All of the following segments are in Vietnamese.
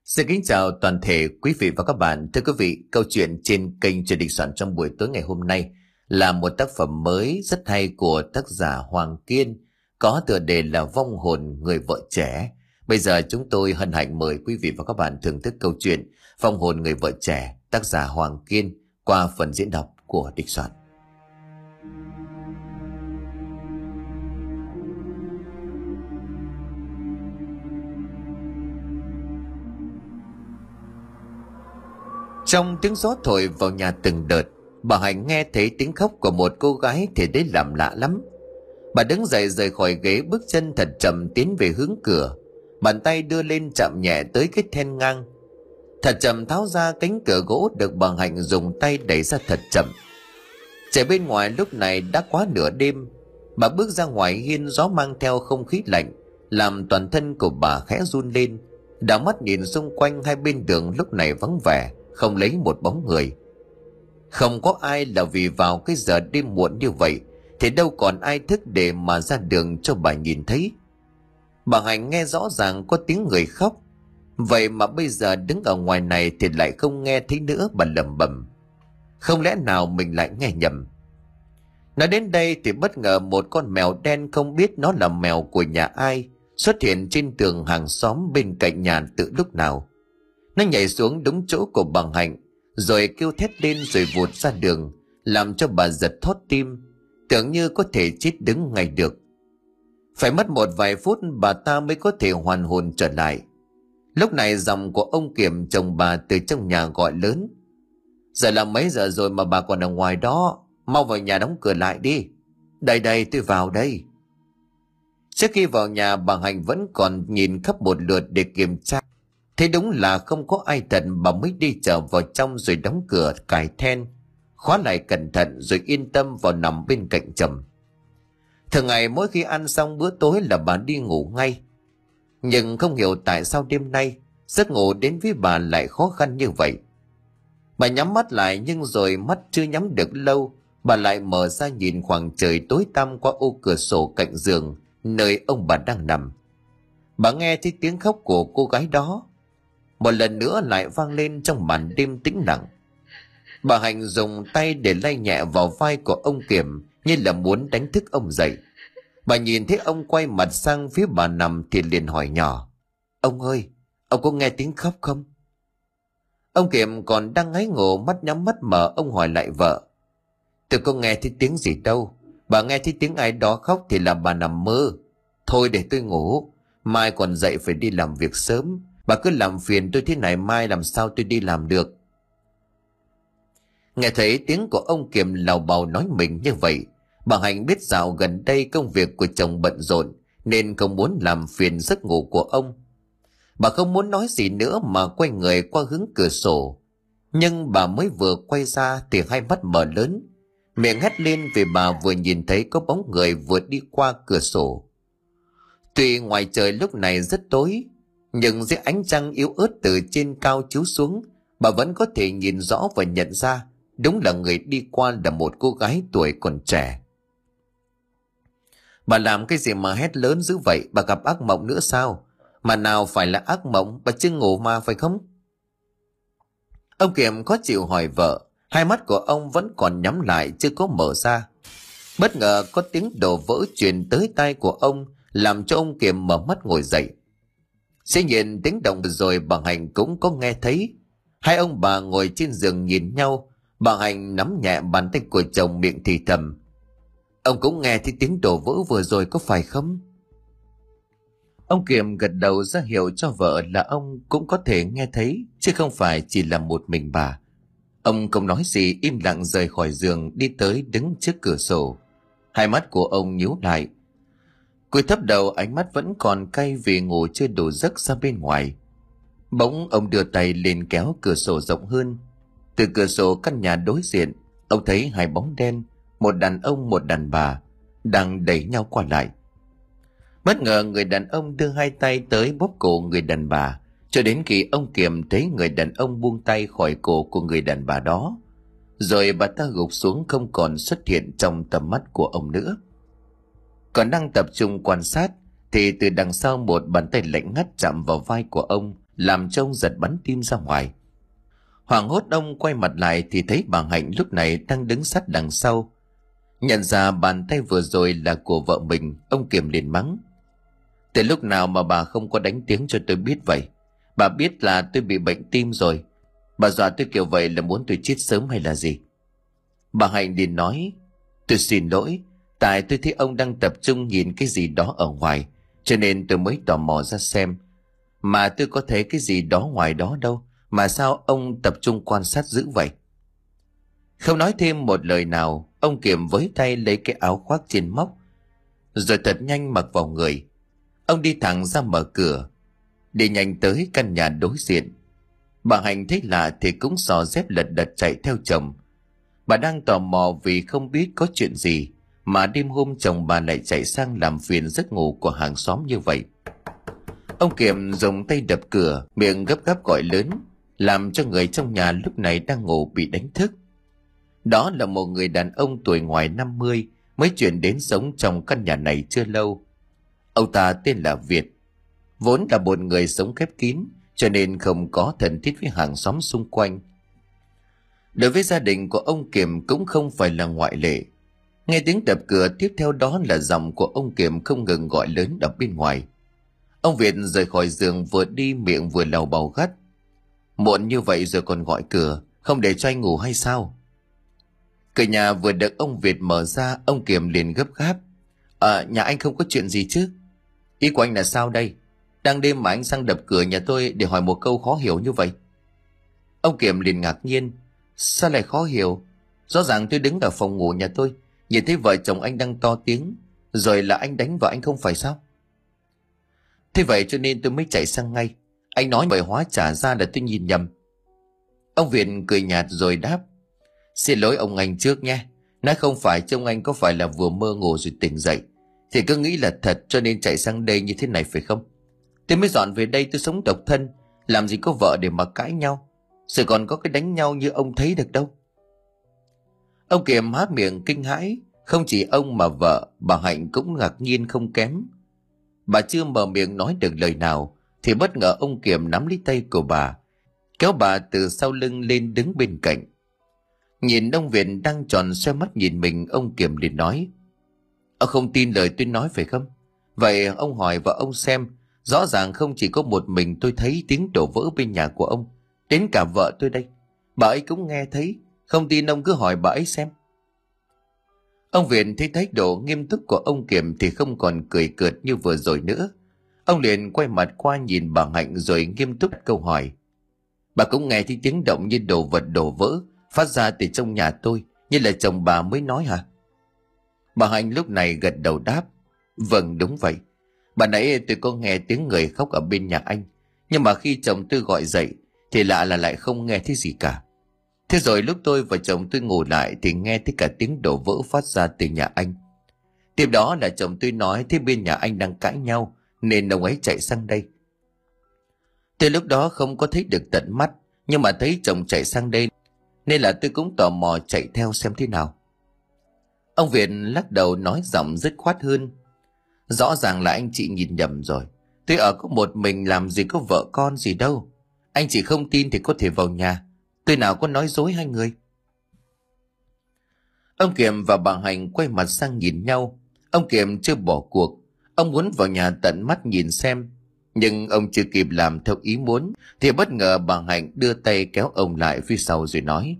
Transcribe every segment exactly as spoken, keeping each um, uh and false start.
Xin kính chào toàn thể quý vị và các bạn. Thưa quý vị, câu chuyện trên kênh Chuyện Đình Soạn trong buổi tối ngày hôm nay là một tác phẩm mới rất hay của tác giả Hoàng Kiên, có tựa đề là Vong hồn người vợ trẻ. Bây giờ chúng tôi hân hạnh mời quý vị và các bạn thưởng thức câu chuyện Vong hồn người vợ trẻ, tác giả Hoàng Kiên qua phần diễn đọc của Đình Soạn. Trong tiếng gió thổi vào nhà từng đợt, bà Hạnh nghe thấy tiếng khóc của một cô gái thì đấy làm lạ lắm. Bà đứng dậy rời khỏi ghế, bước chân thật chậm tiến về hướng cửa, bàn tay đưa lên chạm nhẹ tới cái then ngang. Thật chậm tháo ra cánh cửa gỗ được bà Hạnh dùng tay đẩy ra thật chậm. Trời bên ngoài lúc này đã quá nửa đêm. Bà bước ra ngoài hiên, gió mang theo không khí lạnh làm toàn thân của bà khẽ run lên. Đảo mắt nhìn xung quanh, hai bên đường lúc này vắng vẻ, không lấy một bóng người. Không có ai, là vì vào cái giờ đêm muộn như vậy thì đâu còn ai thức để mà ra đường cho bà nhìn thấy. Bà Hạnh nghe rõ ràng có tiếng người khóc, vậy mà bây giờ đứng ở ngoài này thì lại không nghe thấy nữa. Bà lẩm bẩm, không lẽ nào mình lại nghe nhầm. Nói đến đây thì bất ngờ một con mèo đen, không biết nó là mèo của nhà ai, xuất hiện trên tường hàng xóm bên cạnh nhà từ lúc nào. Nó nhảy xuống đúng chỗ của bà Hạnh, rồi kêu thét lên rồi vụt ra đường, làm cho bà giật thót tim, tưởng như có thể chết đứng ngay được. Phải mất một vài phút bà ta mới có thể hoàn hồn trở lại. Lúc này giọng của ông Kiểm, chồng bà, từ trong nhà gọi lớn: giờ là mấy giờ rồi mà bà còn ở ngoài đó, mau vào nhà đóng cửa lại đi. Đây đây, tôi vào đây. Trước khi vào nhà, bà Hạnh vẫn còn nhìn khắp một lượt để kiểm tra. Thế đúng là không có ai thật, bà mới đi trở vào trong rồi đóng cửa, cài then, khóa lại cẩn thận rồi yên tâm vào nằm bên cạnh chồng. Thường ngày mỗi khi ăn xong bữa tối là bà đi ngủ ngay. Nhưng không hiểu tại sao đêm nay giấc ngủ đến với bà lại khó khăn như vậy. Bà nhắm mắt lại, nhưng rồi mắt chưa nhắm được lâu, bà lại mở ra nhìn khoảng trời tối tăm qua ô cửa sổ cạnh giường nơi ông bà đang nằm. Bà nghe thấy tiếng khóc của cô gái đó một lần nữa lại vang lên trong màn đêm tĩnh lặng. Bà Hạnh dùng tay để lay nhẹ vào vai của ông Kiểm, như là muốn đánh thức ông dậy. Bà nhìn thấy ông quay mặt sang phía bà nằm thì liền hỏi nhỏ: ông ơi, ông có nghe tiếng khóc không? Ông Kiểm còn đang ngáy ngủ, mắt nhắm mắt mở, ông hỏi lại vợ: tôi không nghe thấy tiếng gì đâu. Bà nghe thấy tiếng ai đó khóc thì là bà nằm mơ. Thôi để tôi ngủ, mai còn dậy phải đi làm việc sớm. Bà cứ làm phiền tôi thế này, mai làm sao tôi đi làm được. Nghe thấy tiếng của ông Kiểm lào bào nói mình như vậy, bà Hạnh biết dạo gần đây công việc của chồng bận rộn nên không muốn làm phiền giấc ngủ của ông. Bà không muốn nói gì nữa mà quay người qua hướng cửa sổ. Nhưng bà mới vừa quay ra thì hai mắt mở lớn, miệng hét lên vì bà vừa nhìn thấy có bóng người vừa đi qua cửa sổ. Tuy ngoài trời lúc này rất tối, nhưng dưới ánh trăng yếu ớt từ trên cao chiếu xuống, bà vẫn có thể nhìn rõ và nhận ra đúng là người đi qua là một cô gái tuổi còn trẻ. Bà làm cái gì mà hét lớn dữ vậy? Bà gặp ác mộng nữa sao? Mà nào phải là ác mộng, bà chưa ngủ mà phải không? Ông Kiểm khó chịu hỏi vợ. Hai mắt của ông vẫn còn nhắm lại, chưa có mở ra. Bất ngờ có tiếng đổ vỡ truyền tới tai của ông, làm cho ông Kiểm mở mắt ngồi dậy. Sẽ nhìn tiếng động rồi bà Hạnh cũng có nghe thấy. Hai ông bà ngồi trên giường nhìn nhau. Bà Hạnh nắm nhẹ bàn tay của chồng, miệng thì thầm: ông cũng nghe thấy tiếng đổ vỡ vừa rồi có phải không? Ông Kiểm gật đầu ra hiệu cho vợ là ông cũng có thể nghe thấy, chứ không phải chỉ là một mình bà. Ông không nói gì, im lặng rời khỏi giường, đi tới đứng trước cửa sổ. Hai mắt của ông nhíu lại, cúi thấp đầu, ánh mắt vẫn còn cay vì ngủ chưa đủ giấc ra bên ngoài. Bỗng ông đưa tay lên kéo cửa sổ rộng hơn. Từ cửa sổ căn nhà đối diện, ông thấy hai bóng đen, một đàn ông một đàn bà, đang đẩy nhau qua lại. Bất ngờ người đàn ông đưa hai tay tới bóp cổ người đàn bà, cho đến khi ông Kiểm thấy người đàn ông buông tay khỏi cổ của người đàn bà đó, rồi bà ta gục xuống không còn xuất hiện trong tầm mắt của ông nữa. Còn đang tập trung quan sát thì từ đằng sau một bàn tay lạnh ngắt chạm vào vai của ông, làm cho ông giật bắn tim ra ngoài. Hoảng hốt ông quay mặt lại thì thấy bà Hạnh lúc này đang đứng sát đằng sau. Nhận ra bàn tay vừa rồi là của vợ mình, ông Kiểm liền mắng: từ lúc nào mà bà không có đánh tiếng cho tôi biết vậy? Bà biết là tôi bị bệnh tim rồi, bà dọa tôi kiểu vậy là muốn tôi chết sớm hay là gì? Bà Hạnh liền nói: tôi xin lỗi, tại tôi thấy ông đang tập trung nhìn cái gì đó ở ngoài, cho nên tôi mới tò mò ra xem. Mà tôi có thấy cái gì đó ngoài đó đâu, mà sao ông tập trung quan sát dữ vậy? Không nói thêm một lời nào, ông Kiểm với tay lấy cái áo khoác trên móc, rồi thật nhanh mặc vào người. Ông đi thẳng ra mở cửa, đi nhanh tới căn nhà đối diện. Bà Hạnh thấy lạ thì cũng xò dép lật đật chạy theo chồng. Bà đang tò mò vì không biết có chuyện gì mà đêm hôm chồng bà lại chạy sang làm phiền giấc ngủ của hàng xóm như vậy. Ông Kiểm dùng tay đập cửa, miệng gấp gáp gọi lớn, làm cho người trong nhà lúc này đang ngủ bị đánh thức. Đó là một người đàn ông tuổi ngoài năm mươi, mới chuyển đến sống trong căn nhà này chưa lâu. Ông ta tên là Việt, vốn là một người sống khép kín, cho nên không có thân thiết với hàng xóm xung quanh. Đối với gia đình của ông Kiểm cũng không phải là ngoại lệ. Nghe tiếng đập cửa, tiếp theo đó là giọng của ông Kiểm không ngừng gọi lớn ở bên ngoài. Ông Việt rời khỏi giường vừa đi miệng vừa lầu bầu gắt: muộn như vậy rồi còn gọi cửa, không để cho anh ngủ hay sao? Cửa nhà vừa được ông Việt mở ra, ông Kiểm liền gấp gáp: À, nhà anh không có chuyện gì chứ? Ý của anh là sao đây? Đang đêm mà anh sang đập cửa nhà tôi để hỏi một câu khó hiểu như vậy? Ông Kiểm liền ngạc nhiên: sao lại khó hiểu? Rõ ràng tôi đứng ở phòng ngủ nhà tôi, nhìn thấy vợ chồng anh đang to tiếng, rồi là anh đánh vợ anh không phải sao? Thế vậy cho nên tôi mới chạy sang ngay. Anh nói vậy hóa trả ra là tôi nhìn nhầm. Ông Việt cười nhạt rồi đáp: xin lỗi ông anh trước nhé. Nói không phải chứ ông anh có phải là vừa mơ ngủ rồi tỉnh dậy thì cứ nghĩ là thật cho nên chạy sang đây như thế này phải không? Tôi mới dọn về đây, tôi sống độc thân, làm gì có vợ để mà cãi nhau, rồi còn có cái đánh nhau như ông thấy được đâu. Ông Kiểm há miệng kinh hãi, không chỉ ông mà vợ, bà Hạnh cũng ngạc nhiên không kém. Bà chưa mở miệng nói được lời nào thì bất ngờ ông Kiểm nắm lấy tay của bà, kéo bà từ sau lưng lên đứng bên cạnh. Nhìn ông Việt đang tròn xoe mắt nhìn mình, ông Kiểm liền nói: ông không tin lời tôi nói phải không? Vậy ông hỏi vợ ông xem, rõ ràng không chỉ có một mình tôi thấy tiếng đổ vỡ bên nhà của ông, đến cả vợ tôi đây, bà ấy cũng nghe thấy. Không tin ông cứ hỏi bà ấy xem. Ông Việt thấy thái độ nghiêm túc của ông Kiểm thì không còn cười cợt như vừa rồi nữa. Ông liền quay mặt qua nhìn bà Hạnh rồi nghiêm túc câu hỏi: bà cũng nghe thấy tiếng động như đồ vật đổ vỡ phát ra từ trong nhà tôi, như là chồng bà mới nói hả? Bà Hạnh lúc này gật đầu đáp: vâng, đúng vậy. Bà nãy tôi có nghe tiếng người khóc ở bên nhà anh, nhưng mà khi chồng tôi gọi dậy thì lạ là lại không nghe thấy gì cả. Thế rồi lúc tôi và chồng tôi ngủ lại thì nghe thấy cả tiếng đổ vỡ phát ra từ nhà anh. Tiếp đó là chồng tôi nói thấy bên nhà anh đang cãi nhau nên ông ấy chạy sang đây. Tôi lúc đó không có thấy được tận mắt, nhưng mà thấy chồng chạy sang đây nên là tôi cũng tò mò chạy theo xem thế nào. Ông Việt lắc đầu nói giọng dứt khoát hơn: rõ ràng là anh chị nhìn nhầm rồi. Tôi ở có một mình, làm gì có vợ con gì đâu. Anh chị không tin thì có thể vào nhà, tôi nào có nói dối hai người. Ông Kiểm và bà Hạnh quay mặt sang nhìn nhau. Ông Kiểm chưa bỏ cuộc, ông muốn vào nhà tận mắt nhìn xem. Nhưng ông chưa kịp làm theo ý muốn thì bất ngờ bà Hạnh đưa tay kéo ông lại phía sau rồi nói: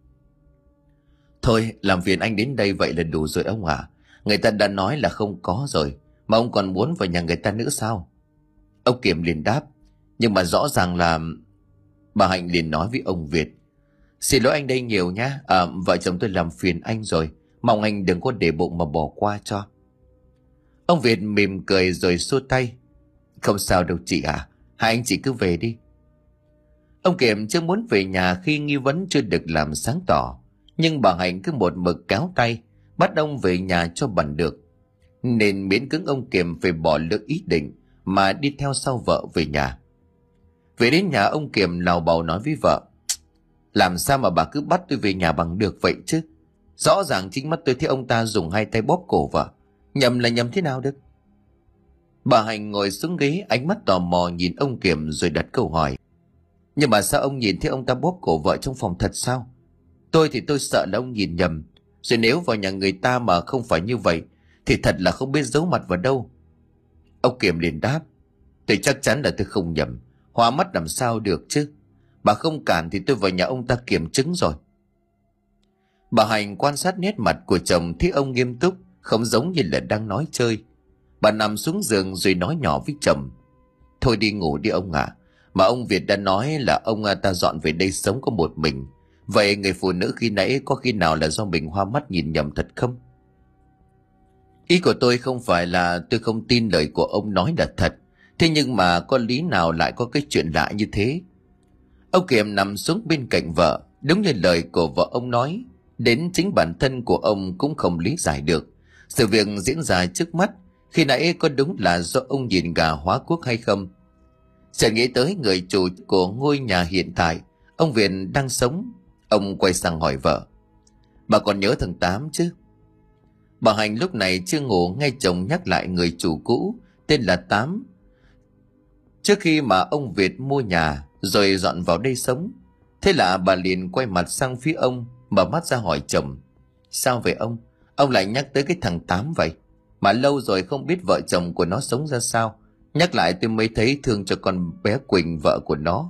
thôi, làm phiền anh đến đây vậy là đủ rồi ông à. Người ta đã nói là không có rồi, mà ông còn muốn vào nhà người ta nữa sao? Ông Kiểm liền đáp: nhưng mà rõ ràng là... Bà Hạnh liền nói với ông Việt: xin lỗi anh đây nhiều nhá, à, vợ chồng tôi làm phiền anh rồi, mong anh đừng có để bụng mà bỏ qua cho. Ông Việt mỉm cười rồi xua tay: không sao đâu chị à, hai anh chị cứ về đi. Ông Kiểm chưa muốn về nhà khi nghi vấn chưa được làm sáng tỏ, nhưng bà Hạnh cứ một mực kéo tay bắt ông về nhà cho bằng được, nên miễn cưỡng ông Kiểm phải bỏ lỡ ý định mà đi theo sau vợ về nhà. Về đến nhà, ông Kiểm lào bào nói với vợ: làm sao mà bà cứ bắt tôi về nhà bằng được vậy chứ? Rõ ràng chính mắt tôi thấy ông ta dùng hai tay bóp cổ vợ, nhầm là nhầm thế nào được? Bà Hạnh ngồi xuống ghế, ánh mắt tò mò nhìn ông Kiểm rồi đặt câu hỏi. Nhưng mà sao ông nhìn thấy ông ta bóp cổ vợ trong phòng thật sao? Tôi thì tôi sợ là ông nhìn nhầm. Rồi nếu vào nhà người ta mà không phải như vậy thì thật là không biết giấu mặt vào đâu. Ông Kiểm liền đáp. Tôi chắc chắn là tôi không nhầm. Hoa mắt làm sao được chứ. Bà không cản thì tôi vào nhà ông ta kiểm chứng rồi. Bà Hạnh quan sát nét mặt của chồng thấy ông nghiêm túc, không giống như là đang nói chơi. Bà nằm xuống giường rồi nói nhỏ với chồng. Thôi đi ngủ đi ông ạ. À. Mà ông Việt đã nói là ông ta dọn về đây sống có một mình. Vậy người phụ nữ khi nãy có khi nào là do mình hoa mắt nhìn nhầm thật không? Ý của tôi không phải là tôi không tin lời của ông nói là thật. Thế nhưng mà có lý nào lại có cái chuyện lạ như thế? Ông Kiểm nằm xuống bên cạnh vợ. Đúng như lời của vợ ông nói. Đến chính bản thân của ông cũng không lý giải được sự việc diễn ra trước mắt khi nãy có đúng là do ông nhìn gà hóa quốc hay không. Chợt nghĩ tới người chủ của ngôi nhà hiện tại ông Việt đang sống. Ông quay sang hỏi vợ. Bà còn nhớ thằng Tám chứ? Bà Hạnh lúc này chưa ngủ nghe chồng nhắc lại người chủ cũ tên là Tám. Trước khi mà ông Việt mua nhà rồi dọn vào đây sống. Thế là bà liền quay mặt sang phía ông, mở mắt ra hỏi chồng. Sao vậy ông? Ông lại nhắc tới cái thằng Tám vậy? Mà lâu rồi không biết vợ chồng của nó sống ra sao. Nhắc lại tôi mới thấy thương cho con bé Quỳnh, vợ của nó.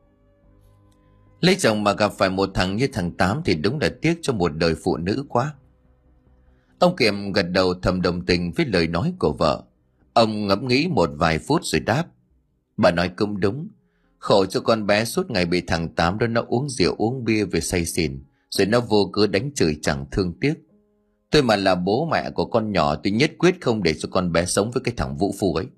Lấy chồng mà gặp phải một thằng như thằng Tám thì đúng là tiếc cho một đời phụ nữ quá. Ông Kiểm gật đầu thầm đồng tình với lời nói của vợ. Ông ngẫm nghĩ một vài phút rồi đáp. Bà nói cũng đúng. Khổ cho con bé suốt ngày bị thằng Tám đó nó uống rượu uống bia về say xỉn. Rồi nó vô cớ đánh chửi chẳng thương tiếc. Tôi mà là bố mẹ của con nhỏ tôi nhất quyết không để cho con bé sống với cái thằng vũ phu ấy.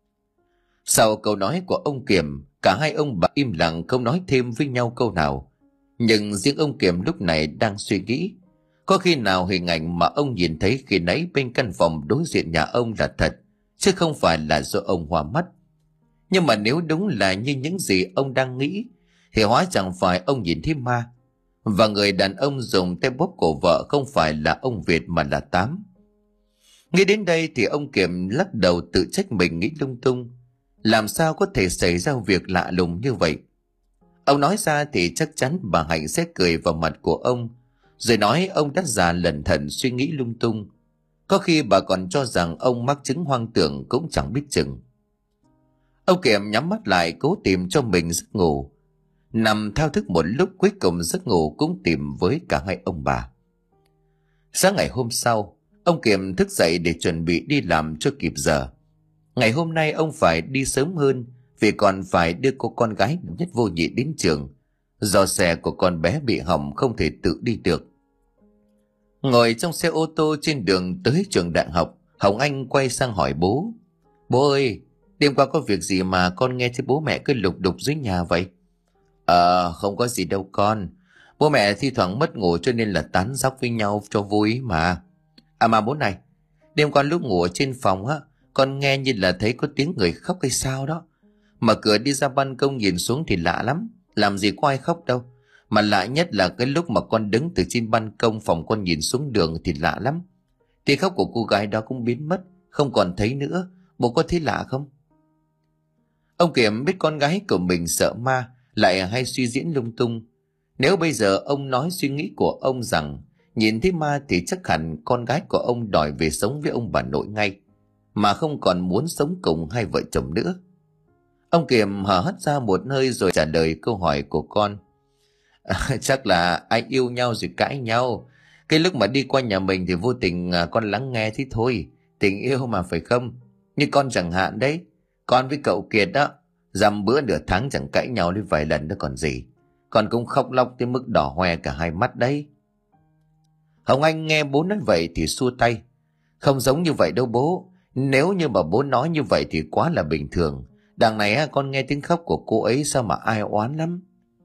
Sau câu nói của ông Kiểm, cả hai ông bà im lặng không nói thêm với nhau câu nào. Nhưng riêng ông Kiểm lúc này đang suy nghĩ. Có khi nào hình ảnh mà ông nhìn thấy khi nãy bên căn phòng đối diện nhà ông là thật, chứ không phải là do ông hoa mắt. Nhưng mà nếu đúng là như những gì ông đang nghĩ, thì hóa chẳng phải ông nhìn thấy ma. Và người đàn ông dùng tay bóp cổ vợ không phải là ông Việt mà là Tám. Nghĩ đến đây thì ông Kiểm lắc đầu tự trách mình nghĩ lung tung. Làm sao có thể xảy ra việc lạ lùng như vậy? Ông nói ra thì chắc chắn bà Hạnh sẽ cười vào mặt của ông, rồi nói ông đã già lẩn thận suy nghĩ lung tung. Có khi bà còn cho rằng ông mắc chứng hoang tưởng cũng chẳng biết chừng. Ông Kiểm nhắm mắt lại cố tìm cho mình giấc ngủ. Nằm thao thức một lúc cuối cùng giấc ngủ cũng tìm với cả hai ông bà. Sáng ngày hôm sau, ông Kiểm thức dậy để chuẩn bị đi làm cho kịp giờ. Ngày hôm nay ông phải đi sớm hơn vì còn phải đưa cô con gái nhất vô nhị đến trường. Do xe của con bé bị hỏng không thể tự đi được. Ngồi trong xe ô tô trên đường tới trường đại học, Hồng Anh quay sang hỏi bố. Bố ơi, đêm qua có việc gì mà con nghe thấy bố mẹ cứ lục đục dưới nhà vậy? Ờ, không có gì đâu con. Bố mẹ thi thoảng mất ngủ cho nên là tán dóc với nhau cho vui mà. À mà bố này, đêm qua lúc ngủ ở trên phòng á, con nghe như là thấy có tiếng người khóc hay sao đó. Mở cửa đi ra ban công nhìn xuống thì lạ lắm. Làm gì có ai khóc đâu. Mà lạ nhất là cái lúc mà con đứng từ trên ban công phòng con nhìn xuống đường thì lạ lắm. Tiếng khóc của cô gái đó cũng biến mất, không còn thấy nữa. Bố có thấy lạ không? Ông Kiểm biết con gái của mình sợ ma, lại hay suy diễn lung tung. Nếu bây giờ ông nói suy nghĩ của ông rằng nhìn thấy ma thì chắc hẳn con gái của ông đòi về sống với ông bà nội ngay, mà không còn muốn sống cùng hai vợ chồng nữa. Ông Kiểm hở hắt ra một hơi rồi trả lời câu hỏi của con. À, chắc là ai yêu nhau rồi cãi nhau. Cái lúc mà đi qua nhà mình thì vô tình con lắng nghe thế thôi. Tình yêu mà phải không? Như con chẳng hạn đấy. Con với cậu Kiệt đó, dăm bữa nửa tháng chẳng cãi nhau đến vài lần đó còn gì. Con cũng khóc lóc tới mức đỏ hoe cả hai mắt đấy. Hồng Anh nghe bố nói vậy thì xua tay. Không giống như vậy đâu bố. Nếu như mà bố nói như vậy thì quá là bình thường. Đằng này con nghe tiếng khóc của cô ấy sao mà ai oán lắm.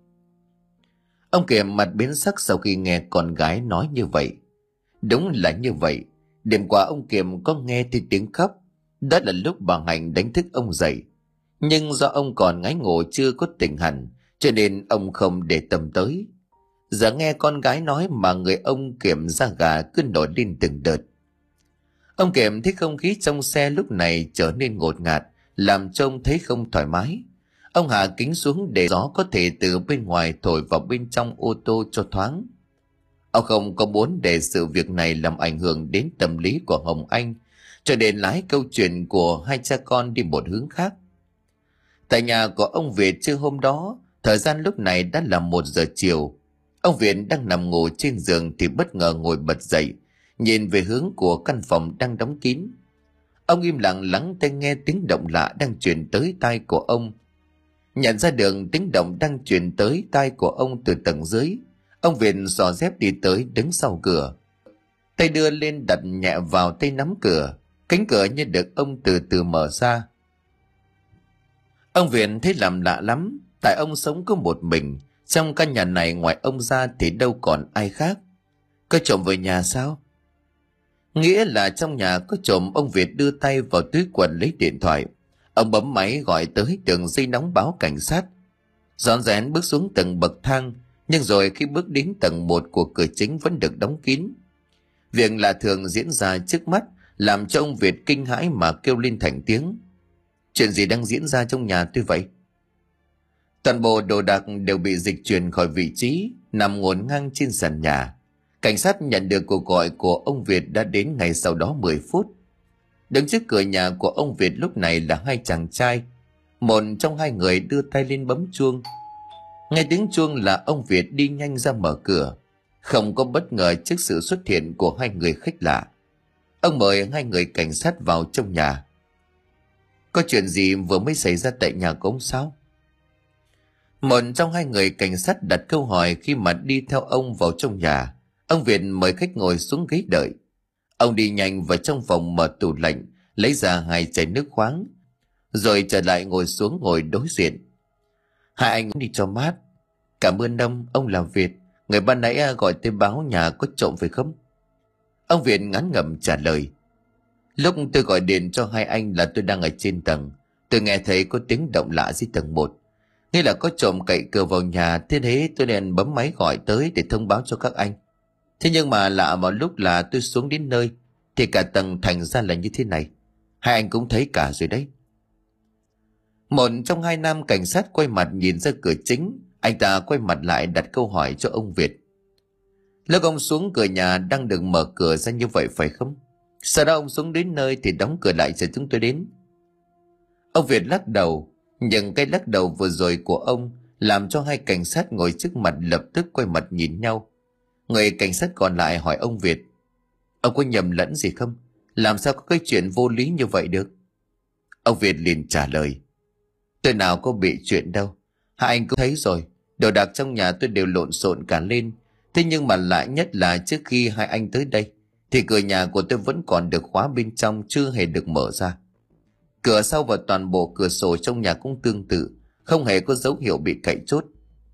Ông Kiểm mặt biến sắc sau khi nghe con gái nói như vậy. Đúng là như vậy. Đêm qua ông Kiểm có nghe thấy tiếng khóc. Đó là lúc bà Hạnh đánh thức ông dậy. Nhưng do ông còn ngáy ngủ chưa có tỉnh hẳn, cho nên ông không để tâm tới. Giờ nghe con gái nói mà người ông Kiểm da gà cứ nổi lên từng đợt. Ông Kiểm thấy không khí trong xe lúc này trở nên ngột ngạt, làm trông thấy không thoải mái. Ông hạ kính xuống để gió có thể từ bên ngoài thổi vào bên trong ô tô cho thoáng. Ông không có muốn để sự việc này làm ảnh hưởng đến tâm lý của Hồng Anh, cho nên lái câu chuyện của hai cha con đi một hướng khác. Tại nhà của ông Việt trưa hôm đó, thời gian lúc này đã là một giờ chiều. Ông Việt đang nằm ngủ trên giường thì bất ngờ ngồi bật dậy, nhìn về hướng của căn phòng đang đóng kín. Ông im lặng lắng tai nghe tiếng động lạ đang truyền tới tai của ông. Nhận ra được tiếng động đang truyền tới tai của ông từ tầng dưới, ông Việt xỏ dép đi tới đứng sau cửa. Tay đưa lên đặt nhẹ vào tay nắm cửa, cánh cửa như được ông từ từ mở ra. Ông Việt thấy làm lạ lắm, tại ông sống có một mình, trong căn nhà này ngoài ông ra thì đâu còn ai khác. Có trộm về nhà sao? Nghĩa là trong nhà có trộm, ông Việt đưa tay vào túi quần lấy điện thoại. Ông bấm máy gọi tới đường dây nóng báo cảnh sát. Rón rén bước xuống tầng bậc thang, nhưng rồi khi bước đến tầng một của cửa chính vẫn được đóng kín. Việc lạ thường diễn ra trước mắt làm cho ông Việt kinh hãi mà kêu lên thành tiếng. Chuyện gì đang diễn ra trong nhà tôi vậy? Toàn bộ đồ đạc đều bị dịch chuyển khỏi vị trí, nằm ngổn ngang trên sàn nhà. Cảnh sát nhận được cuộc gọi của ông Việt đã đến ngay sau đó mười phút. Đứng trước cửa nhà của ông Việt lúc này là hai chàng trai. Một trong hai người đưa tay lên bấm chuông. Nghe tiếng chuông là ông Việt đi nhanh ra mở cửa. Không có bất ngờ trước sự xuất hiện của hai người khách lạ. Ông mời hai người cảnh sát vào trong nhà. Có chuyện gì vừa mới xảy ra tại nhà của ông sao? Một trong hai người cảnh sát đặt câu hỏi khi mà đi theo ông vào trong nhà. Ông Việt mời khách ngồi xuống ghế đợi. Ông đi nhanh vào trong phòng mở tủ lạnh, lấy ra hai chai nước khoáng, rồi trở lại ngồi xuống ngồi đối diện. Hai anh đi cho mát. Cảm ơn ông, ông là Việt. Người ban nãy gọi tới báo nhà có trộm phải không? Ông Việt ngán ngẩm trả lời. Lúc tôi gọi điện cho hai anh là tôi đang ở trên tầng. Tôi nghe thấy có tiếng động lạ dưới tầng một. Nghĩa là có trộm cậy cửa vào nhà, thế thế tôi liền bấm máy gọi tới để thông báo cho các anh. Thế nhưng mà lạ vào lúc là tôi xuống đến nơi thì cả tầng thành ra là như thế này. Hai anh cũng thấy cả rồi đấy. Một trong hai nam cảnh sát quay mặt nhìn ra cửa chính. Anh ta quay mặt lại đặt câu hỏi cho ông Việt. Lúc ông xuống cửa nhà đang được mở cửa ra như vậy phải không? Sau đó ông xuống đến nơi thì đóng cửa lại chờ chúng tôi đến. Ông Việt lắc đầu. Nhưng cái lắc đầu vừa rồi của ông làm cho hai cảnh sát ngồi trước mặt lập tức quay mặt nhìn nhau. Người cảnh sát còn lại hỏi ông Việt. Ông có nhầm lẫn gì không? Làm sao có cái chuyện vô lý như vậy được? Ông Việt liền trả lời. Tôi nào có bị chuyện đâu. Hai anh cũng thấy rồi. Đồ đạc trong nhà tôi đều lộn xộn cả lên. Thế nhưng mà lạ nhất là trước khi hai anh tới đây thì cửa nhà của tôi vẫn còn được khóa bên trong, chưa hề được mở ra. Cửa sau và toàn bộ cửa sổ trong nhà cũng tương tự, không hề có dấu hiệu bị cậy chốt.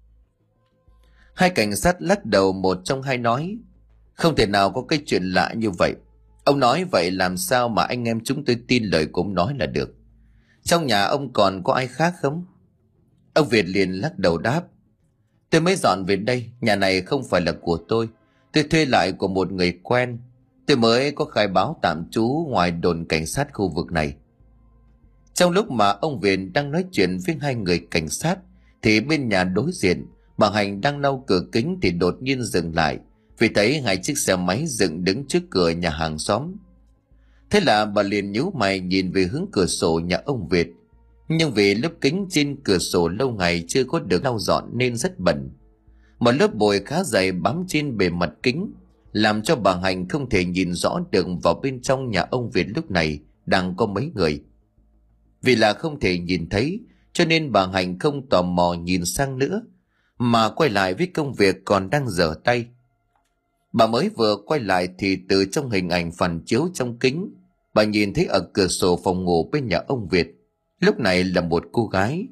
Hai cảnh sát lắc đầu, một trong hai nói. Không thể nào có cái chuyện lạ như vậy. Ông nói vậy làm sao mà anh em chúng tôi tin lời của ông nói là được. Trong nhà ông còn có ai khác không? Ông Việt liền lắc đầu đáp. Tôi mới dọn về đây, nhà này không phải là của tôi. Tôi thuê lại của một người quen. Tôi mới có khai báo tạm trú ngoài đồn cảnh sát khu vực này. Trong lúc mà ông Việt đang nói chuyện với hai người cảnh sát thì bên nhà đối diện, bà Hành đang lau cửa kính thì đột nhiên dừng lại vì thấy hai chiếc xe máy dựng đứng trước cửa nhà hàng xóm. Thế là bà liền nhíu mày nhìn về hướng cửa sổ nhà ông Việt. Nhưng vì lớp kính trên cửa sổ lâu ngày chưa có được lau dọn nên rất bẩn. Một lớp bụi khá dày bám trên bề mặt kính làm cho bà Hành không thể nhìn rõ được vào bên trong nhà ông Việt lúc này đang có mấy người. Vì là không thể nhìn thấy cho nên bà Hành không tò mò nhìn sang nữa mà quay lại với công việc còn đang dở tay. Bà mới vừa quay lại thì từ trong hình ảnh phản chiếu trong kính, bà nhìn thấy ở cửa sổ phòng ngủ bên nhà ông Việt lúc này là một cô gái.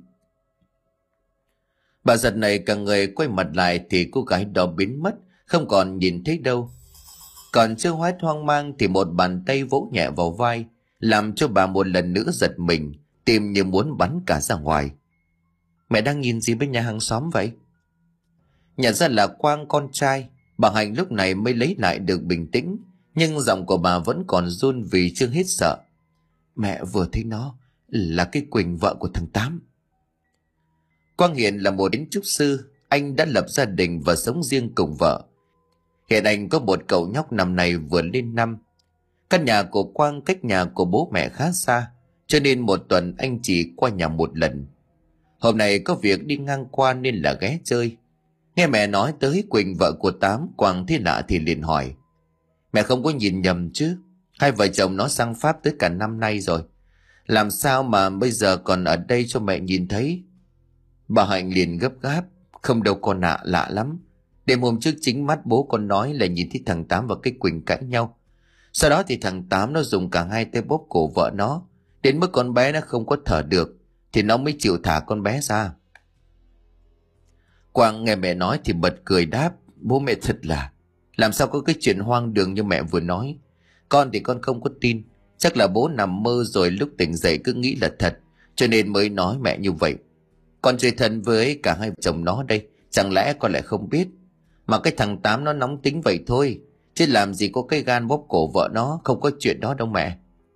Bà giật này cả người quay mặt lại thì cô gái đó biến mất, không còn nhìn thấy đâu. Còn chưa hết hoang mang thì một bàn tay vỗ nhẹ vào vai làm cho bà một lần nữa giật mình, tim như muốn bắn cả ra ngoài. Mẹ đang nhìn gì bên nhà hàng xóm vậy? Nhận ra là Quang con trai, bà Hạnh lúc này mới lấy lại được bình tĩnh, Nhưng giọng của bà vẫn còn run vì chưa hết sợ. Mẹ vừa thấy nó là cái Quỳnh, vợ của thằng Tám. Quang hiện là một kiến trúc sư, anh đã lập gia đình và sống riêng cùng vợ. Hiện anh có một cậu nhóc năm nay vừa lên năm. Căn nhà của Quang cách nhà của bố mẹ khá xa, cho nên một tuần anh chỉ qua nhà một lần. Hôm nay có việc đi ngang qua nên là ghé chơi. Nghe mẹ nói tới Quỳnh, vợ của Tám, Quang thấy lạ thì liền hỏi. Mẹ không có nhìn nhầm chứ? Hai vợ chồng nó sang Pháp tới cả năm nay rồi. Làm sao mà bây giờ còn ở đây cho mẹ nhìn thấy? Bà Hạnh liền gấp gáp. Không đâu con ạ, lạ lắm. Đêm hôm trước chính mắt bố con nói là nhìn thấy thằng Tám và cái Quỳnh cãi nhau. Sau đó thì thằng Tám nó dùng cả hai tay bóp cổ vợ nó, đến mức con bé nó không có thở được, thì nó mới chịu thả con bé ra. Quang nghe mẹ nói thì bật cười đáp. Bố mẹ thật là, làm sao có cái chuyện hoang đường như mẹ vừa nói. Con thì con không có tin. Chắc là bố nằm mơ rồi lúc tỉnh dậy cứ nghĩ là thật, cho nên mới nói mẹ như vậy. Con chơi thân với cả hai chồng nó đây, chẳng lẽ con lại không biết? Mà cái thằng Tám nó nóng tính vậy thôi, chứ làm gì có cái gan bóp cổ vợ nó, không có chuyện đó đâu mẹ.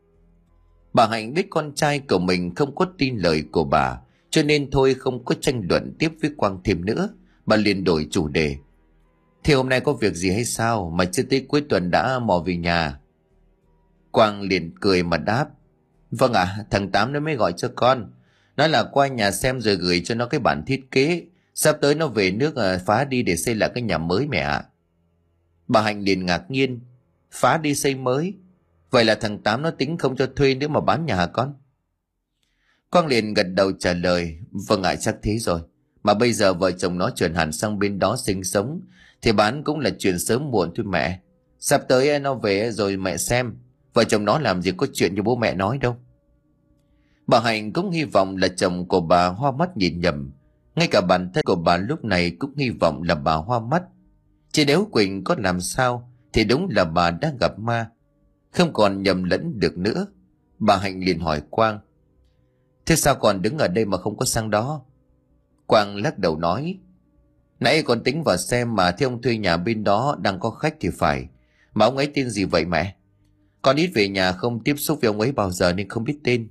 Bà Hạnh biết con trai của mình không có tin lời của bà, cho nên thôi không có tranh luận tiếp với Quang thêm nữa. Bà liền đổi chủ đề. Thì hôm nay có việc gì hay sao mà chưa tới cuối tuần đã mò về nhà? Quang liền cười mà đáp. Vâng ạ, à, thằng Tám nó mới gọi cho con. Nói là qua nhà xem rồi gửi cho nó cái bản thiết kế. Sắp tới nó về nước à, phá đi để xây lại cái nhà mới mẹ ạ. Bà Hạnh liền ngạc nhiên. Phá đi xây mới? Vậy là thằng Tám nó tính không cho thuê nữa mà bán nhà hả con? Quang liền gật đầu trả lời. Vâng ạ, chắc thế rồi. Mà bây giờ vợ chồng nó chuyển hẳn sang bên đó sinh sống, thì bán cũng là chuyện sớm muộn thôi mẹ. Sắp tới nó về rồi mẹ xem. Vợ chồng nó làm gì có chuyện như bố mẹ nói đâu. Bà Hạnh cũng hy vọng là chồng của bà hoa mắt nhìn nhầm. Ngay cả bản thân của bà lúc này cũng hy vọng là bà hoa mắt. Chỉ nếu Quỳnh có làm sao thì đúng là bà đã gặp ma, không còn nhầm lẫn được nữa. Bà Hạnh liền hỏi Quang. Thế sao còn đứng ở đây mà không có sang đó? Quang lắc đầu nói. Nãy con tính vào xem mà thấy ông thuê nhà bên đó đang có khách thì phải. Mà ông ấy tên gì vậy mẹ? Con ít về nhà không tiếp xúc với ông ấy bao giờ nên không biết tên.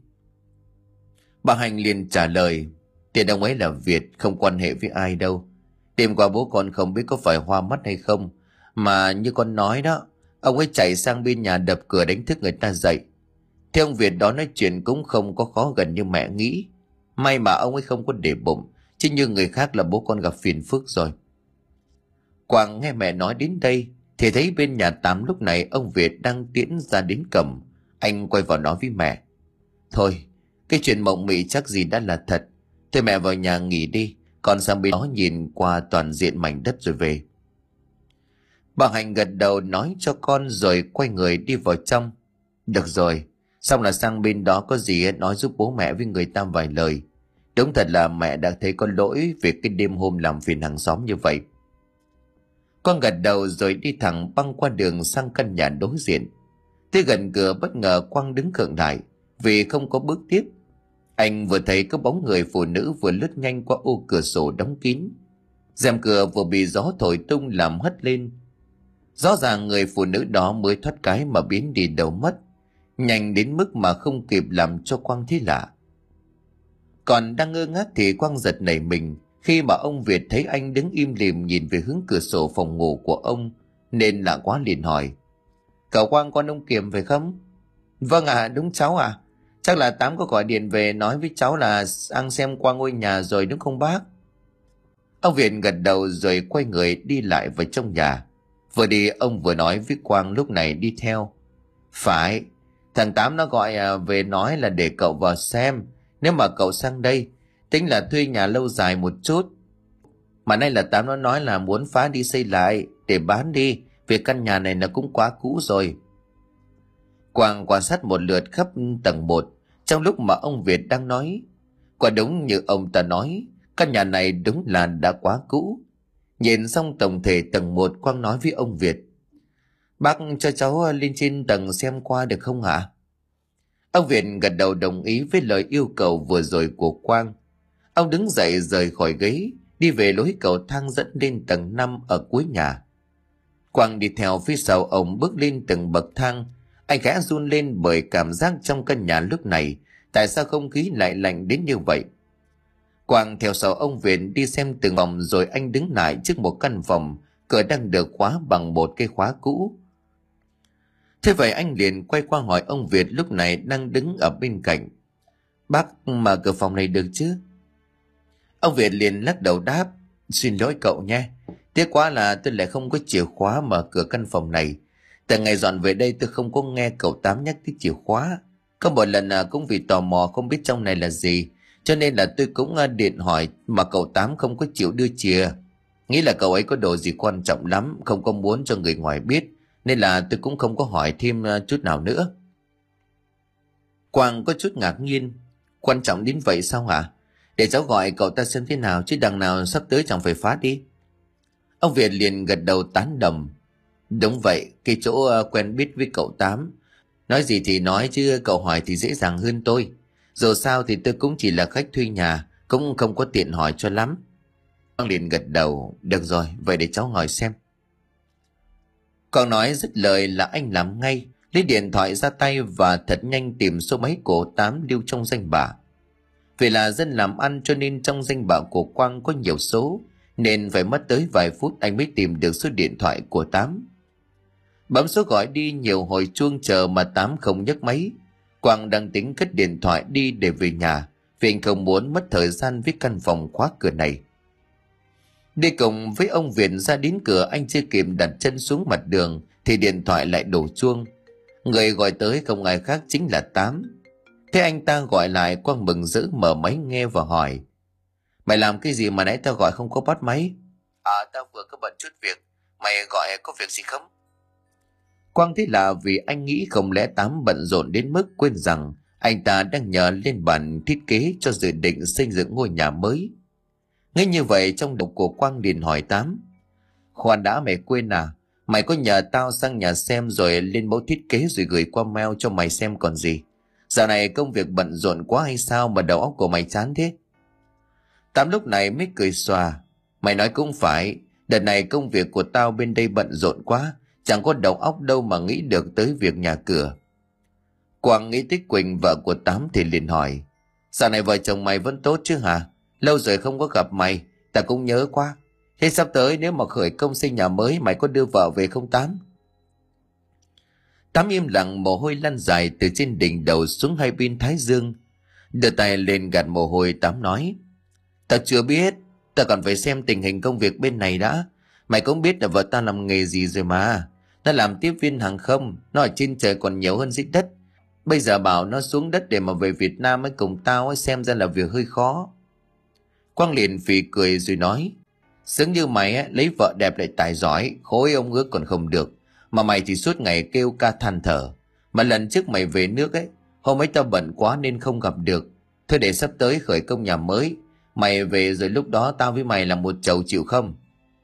Bà Hạnh liền trả lời. Tên ông ấy là Việt, không quan hệ với ai đâu. Đêm qua bố con không biết có phải hoa mắt hay không, mà như con nói đó, ông ấy chạy sang bên nhà đập cửa đánh thức người ta dậy. Thế ông Việt đó nói chuyện cũng không có khó gần như mẹ nghĩ. May mà ông ấy không có để bụng, chứ như người khác là bố con gặp phiền phức rồi. Quang nghe mẹ nói đến đây thì thấy bên nhà Tám lúc này ông Việt đang tiễn ra đến cổng. Anh quay vào nói với mẹ. Thôi, cái chuyện mộng mị chắc gì đã là thật. Thôi mẹ vào nhà nghỉ đi, con sang bên đó nhìn qua toàn diện mảnh đất rồi về. Bà Hạnh gật đầu nói cho con rồi quay người đi vào trong. Được rồi, xong là sang bên đó có gì nói giúp bố mẹ với người ta vài lời. Đúng thật là mẹ đã thấy có lỗi về cái đêm hôm làm phiền hàng xóm như vậy. Con gật đầu rồi đi thẳng băng qua đường sang căn nhà đối diện. Tới gần cửa bất ngờ Quang đứng khựng lại vì không có bước tiếp. Anh vừa thấy có bóng người phụ nữ vừa lướt nhanh qua ô cửa sổ đóng kín. Rèm cửa vừa bị gió thổi tung làm hất lên. Rõ ràng người phụ nữ đó mới thoát cái mà biến đi đâu mất, nhanh đến mức mà không kịp làm cho Quang thấy lạ. Còn đang ngơ ngác thì Quang giật nảy mình khi mà ông Việt thấy anh đứng im lìm nhìn về hướng cửa sổ phòng ngủ của ông, nên lạ quá liền hỏi. Cậu Quang con ông Kiểm phải không? Vâng ạ, à, đúng cháu ạ. À. Chắc là Tám có gọi điện về nói với cháu là ăn xem qua ngôi nhà rồi đúng không bác? Ông Việt gật đầu rồi quay người đi lại vào trong nhà. Vừa đi ông vừa nói với Quang lúc này đi theo. Phải, thằng Tám nó gọi về nói là để cậu vào xem. Nếu mà cậu sang đây, tính là thuê nhà lâu dài một chút. Mà nay là Tám nó nói là muốn phá đi xây lại để bán đi, vì căn nhà này nó cũng quá cũ rồi. Quang quan sát một lượt khắp tầng một, trong lúc mà ông Việt đang nói. Quả đúng như ông ta nói, căn nhà này đúng là đã quá cũ. Nhìn xong tổng thể tầng một, Quang nói với ông Việt. Bác cho cháu lên trên tầng xem qua được không hả? Ông Việt gật đầu đồng ý với lời yêu cầu vừa rồi của Quang. Ông đứng dậy rời khỏi ghế, đi về lối cầu thang dẫn lên tầng năm ở cuối nhà. Quang đi theo phía sau ông bước lên từng bậc thang. Anh khẽ run lên bởi cảm giác trong căn nhà lúc này. Tại sao không khí lại lạnh đến như vậy? Quang theo sau ông Việt đi xem từng vòng rồi anh đứng lại trước một căn phòng, cửa đang được khóa bằng một cây khóa cũ. Thế vậy anh liền quay qua hỏi ông Việt lúc này đang đứng ở bên cạnh. Bác mở cửa phòng này được chứ? Ông Việt liền lắc đầu đáp. Xin lỗi cậu nhé. Tiếc quá là tôi lại không có chìa khóa mở cửa căn phòng này. Từ ngày dọn về đây tôi không có nghe cậu Tám nhắc tới chìa khóa. Có một lần cũng vì tò mò không biết trong này là gì, cho nên là tôi cũng điện hỏi mà cậu Tám không có chịu đưa chìa. Nghĩ là cậu ấy có đồ gì quan trọng lắm, không có muốn cho người ngoài biết, nên là tôi cũng không có hỏi thêm chút nào nữa. Quang có chút ngạc nhiên. Quan trọng đến vậy sao hả? Để cháu gọi cậu ta xem thế nào, chứ đằng nào sắp tới chẳng phải phá đi. Ông Việt liền gật đầu tán đồng. Đúng vậy, cái chỗ quen biết với cậu Tám. Nói gì thì nói chứ cậu hỏi thì dễ dàng hơn tôi. Dù sao thì tôi cũng chỉ là khách thuê nhà, cũng không có tiện hỏi cho lắm. Quang liền gật đầu. Được rồi, vậy để cháu hỏi xem. Còn nói dứt lời là anh làm ngay, lấy điện thoại ra tay và thật nhanh tìm số máy của Tám lưu trong danh bạ. Vì là dân làm ăn cho nên trong danh bạ của Quang có nhiều số, nên phải mất tới vài phút anh mới tìm được số điện thoại của Tám. Bấm số gọi đi nhiều hồi chuông chờ mà Tám không nhấc máy. Quang đang tính cất điện thoại đi để về nhà, vì anh không muốn mất thời gian với căn phòng khóa cửa này. Đi cùng với ông Việt ra đến cửa, anh chưa kịp đặt chân xuống mặt đường thì điện thoại lại đổ chuông. Người gọi tới không ai khác chính là Tám. Thế anh ta gọi lại, Quang mừng rỡ mở máy nghe và hỏi. Mày làm cái gì mà nãy tao gọi không có bắt máy? À, tao vừa có bận chút việc. Mày gọi có việc gì không? Quang thấy là vì anh nghĩ không lẽ Tám bận rộn đến mức quên rằng anh ta đang nhờ lên bản thiết kế cho dự định xây dựng ngôi nhà mới. Ngay như vậy trong đầu của Quang liền hỏi Tám. Khoan đã, mày quên à? Mày có nhờ tao sang nhà xem rồi lên mẫu thiết kế rồi gửi qua mail cho mày xem còn gì. Dạo này công việc bận rộn quá hay sao mà đầu óc của mày chán thế? Tám lúc này mới cười xòa. Mày nói cũng phải, đợt này công việc của tao bên đây bận rộn quá, chẳng có đầu óc đâu mà nghĩ được tới việc nhà cửa. Quang nghĩ tới Quỳnh, vợ của Tám thì liền hỏi. Dạo này vợ chồng mày vẫn tốt chứ hả? Lâu rồi không có gặp mày, ta cũng nhớ quá. Thế sắp tới nếu mà khởi công xây nhà mới, mày có đưa vợ về không Tám? Tám im lặng, mồ hôi lăn dài từ trên đỉnh đầu xuống hai bên thái dương. Đưa tay lên gạt mồ hôi, Tám nói. Tao chưa biết, tao còn phải xem tình hình công việc bên này đã. Mày cũng biết là vợ tao làm nghề gì rồi mà. Nó làm tiếp viên hàng không, nó ở trên trời còn nhiều hơn dưới đất. Bây giờ bảo nó xuống đất để mà về Việt Nam ấy cùng tao ấy, xem ra là việc hơi khó. Quang liền phì cười rồi nói. Sướng như mày ấy, lấy vợ đẹp lại tài giỏi, khối ông ước còn không được. Mà mày thì suốt ngày kêu ca than thở. Mà lần trước mày về nước ấy, hôm ấy tao bận quá nên không gặp được. Thôi để sắp tới khởi công nhà mới, mày về rồi lúc đó tao với mày làm một chầu chịu không?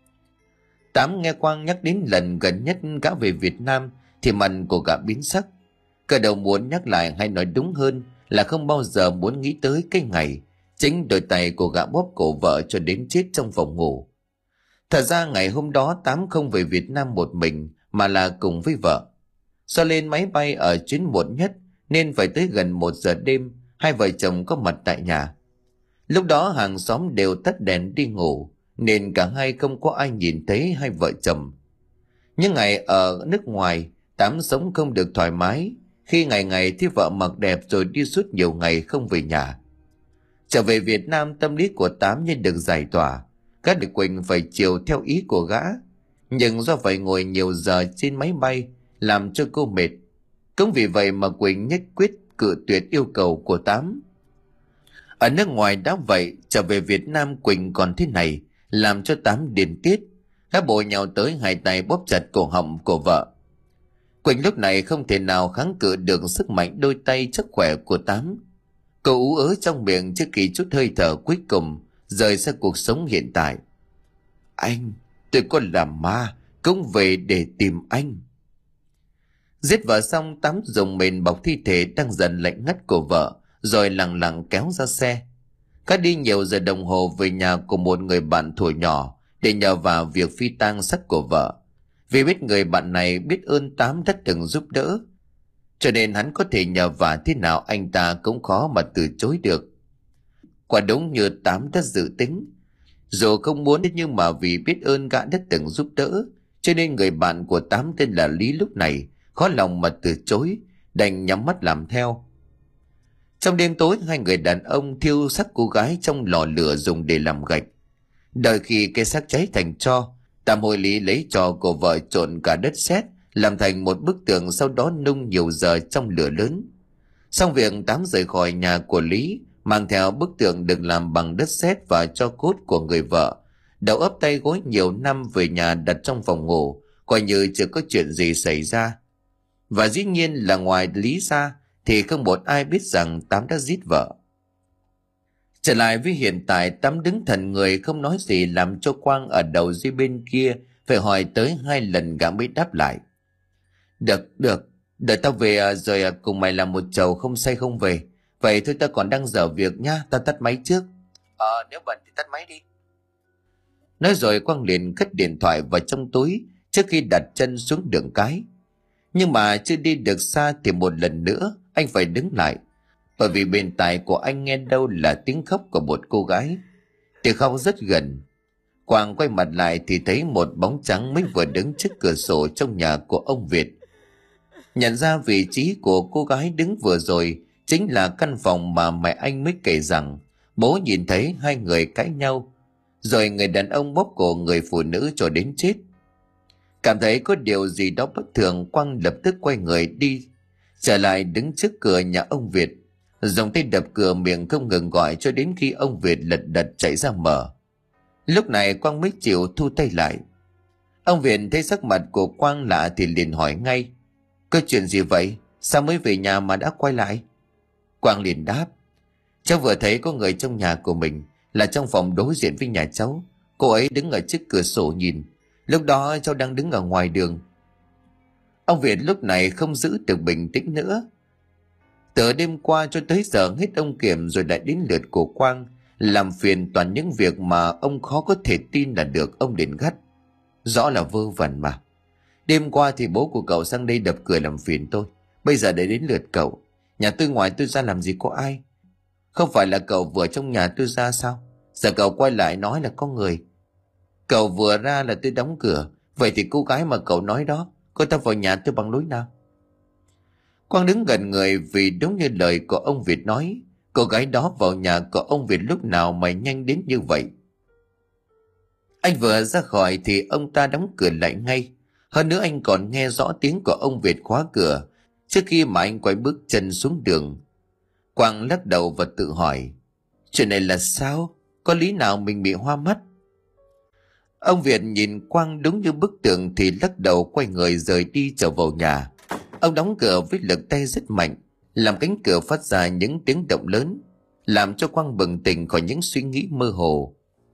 Tám nghe Quang nhắc đến lần gần nhất gã về Việt Nam thì mặt của gã biến sắc. Cơ đầu muốn nhắc lại, hay nói đúng hơn là không bao giờ muốn nghĩ tới cái ngày chính đôi tay của gã bóp cổ vợ cho đến chết trong phòng ngủ. Thật ra ngày hôm đó Tám không về Việt Nam một mình mà là cùng với vợ. Do lên máy bay ở chuyến muộn nhất nên phải tới gần một giờ đêm, hai vợ chồng có mặt tại nhà. Lúc đó hàng xóm đều tắt đèn đi ngủ nên cả hai không có ai nhìn thấy hai vợ chồng. Những ngày ở nước ngoài, Tám sống không được thoải mái, khi ngày ngày thấy vợ mặc đẹp rồi đi suốt nhiều ngày không về nhà. Trở về Việt Nam, tâm lý của Tám như được giải tỏa. Gã để Quỳnh phải chiều theo ý của gã, nhưng do phải ngồi nhiều giờ trên máy bay làm cho cô mệt. Cũng vì vậy mà Quỳnh nhất quyết cự tuyệt yêu cầu của Tám. Ở nước ngoài đã vậy, trở về Việt Nam Quỳnh còn thế này, làm cho Tám điên tiết. Gã bổ nhào tới, hai tay bóp chặt cổ họng của vợ. Quỳnh lúc này không thể nào kháng cự được sức mạnh đôi tay chắc khỏe của Tám. Cô ú ớ trong miệng trước khi chút hơi thở cuối cùng rời xa cuộc sống hiện tại. Anh, tôi có làm ma cũng về để tìm anh. Giết vợ xong, Tám dùng mền bọc thi thể đang dần lạnh ngắt của vợ rồi lặng lặng kéo ra xe. Cả đi nhiều giờ đồng hồ về nhà của một người bạn thuở nhỏ để nhờ vào việc phi tang xác của vợ. Vì biết người bạn này biết ơn Tám đã từng giúp đỡ, cho nên hắn có thể nhờ vả thế nào anh ta cũng khó mà từ chối được. Quả đúng như Tám đã dự tính, dù không muốn nhưng mà vì biết ơn gã đã từng giúp đỡ, cho nên người bạn của Tám tên là Lý lúc này khó lòng mà từ chối, đành nhắm mắt làm theo. Trong đêm tối, hai người đàn ông thiêu xác cô gái trong lò lửa dùng để làm gạch. Đợi khi cái xác cháy thành tro, Tam Hội Lý lấy tro của vợ trộn cả đất sét làm thành một bức tượng, sau đó nung nhiều giờ trong lửa lớn. Xong việc, Tám rời khỏi nhà của Lý, mang theo bức tượng được làm bằng đất sét và tro cốt của người vợ, đầu ấp tay gối nhiều năm về nhà đặt trong phòng ngủ, coi như chưa có chuyện gì xảy ra. Và dĩ nhiên là ngoài Lý ra thì không một ai biết rằng Tám đã giết vợ. Trở lại với hiện tại, Tám đứng thần người không nói gì, làm cho Quang ở đầu dưới bên kia phải hỏi tới hai lần gã mới đáp lại. Được, được, đợi tao về rồi cùng mày làm một chầu không say không về. Vậy thôi, tao còn đang dở việc nha, tao tắt máy trước. Ờ, nếu bận thì tắt máy đi. Nói rồi Quang liền cất điện thoại vào trong túi trước khi đặt chân xuống đường cái. Nhưng mà chưa đi được xa thì một lần nữa anh phải đứng lại, bởi vì bên tai của anh nghe đâu là tiếng khóc của một cô gái. Tiếng khóc rất gần. Quang quay mặt lại thì thấy một bóng trắng mới vừa đứng trước cửa sổ trong nhà của ông Việt. Nhận ra vị trí của cô gái đứng vừa rồi chính là căn phòng mà mẹ anh mới kể rằng bố nhìn thấy hai người cãi nhau, rồi người đàn ông bóp cổ người phụ nữ cho đến chết. Cảm thấy có điều gì đó bất thường, Quang lập tức quay người đi trở lại đứng trước cửa nhà ông Việt, dùng tay đập cửa, miệng không ngừng gọi cho đến khi ông Việt lật đật chạy ra mở. Lúc này Quang mới chịu thu tay lại. Ông Việt thấy sắc mặt của Quang lạ thì liền hỏi ngay: có chuyện gì vậy? Sao mới về nhà mà đã quay lại? Quang liền đáp: cháu vừa thấy có người trong nhà của mình, là trong phòng đối diện với nhà cháu. Cô ấy đứng ở trước cửa sổ nhìn. Lúc đó cháu đang đứng ở ngoài đường. Ông Việt lúc này không giữ được bình tĩnh nữa. Từ đêm qua cho tới giờ hết ông Kiểm rồi lại đến lượt của Quang, làm phiền toàn những việc mà ông khó có thể tin là được ông đến gắt. Rõ là vơ vẩn mà. Đêm qua thì bố của cậu sang đây đập cửa làm phiền tôi, bây giờ để đến lượt cậu. Nhà tôi ngoài tôi ra làm gì có ai? Không phải là cậu vừa trong nhà tôi ra sao? Giờ cậu quay lại nói là có người. Cậu vừa ra là tôi đóng cửa. Vậy thì cô gái mà cậu nói đó, cô ta vào nhà tôi bằng lối nào? Quang đứng gần người, vì đúng như lời của ông Việt nói, cô gái đó vào nhà của ông Việt lúc nào mà nhanh đến như vậy. Anh vừa ra khỏi thì ông ta đóng cửa lại ngay. Hơn nữa anh còn nghe rõ tiếng của ông Việt khóa cửa trước khi mà anh quay bước chân xuống đường. Quang lắc đầu và tự hỏi, chuyện này là sao? Có lý nào mình bị hoa mắt? Ông Việt nhìn Quang đúng như bức tượng thì lắc đầu quay người rời đi trở vào nhà. Ông đóng cửa với lực tay rất mạnh, làm cánh cửa phát ra những tiếng động lớn, làm cho Quang bừng tỉnh khỏi những suy nghĩ mơ hồ.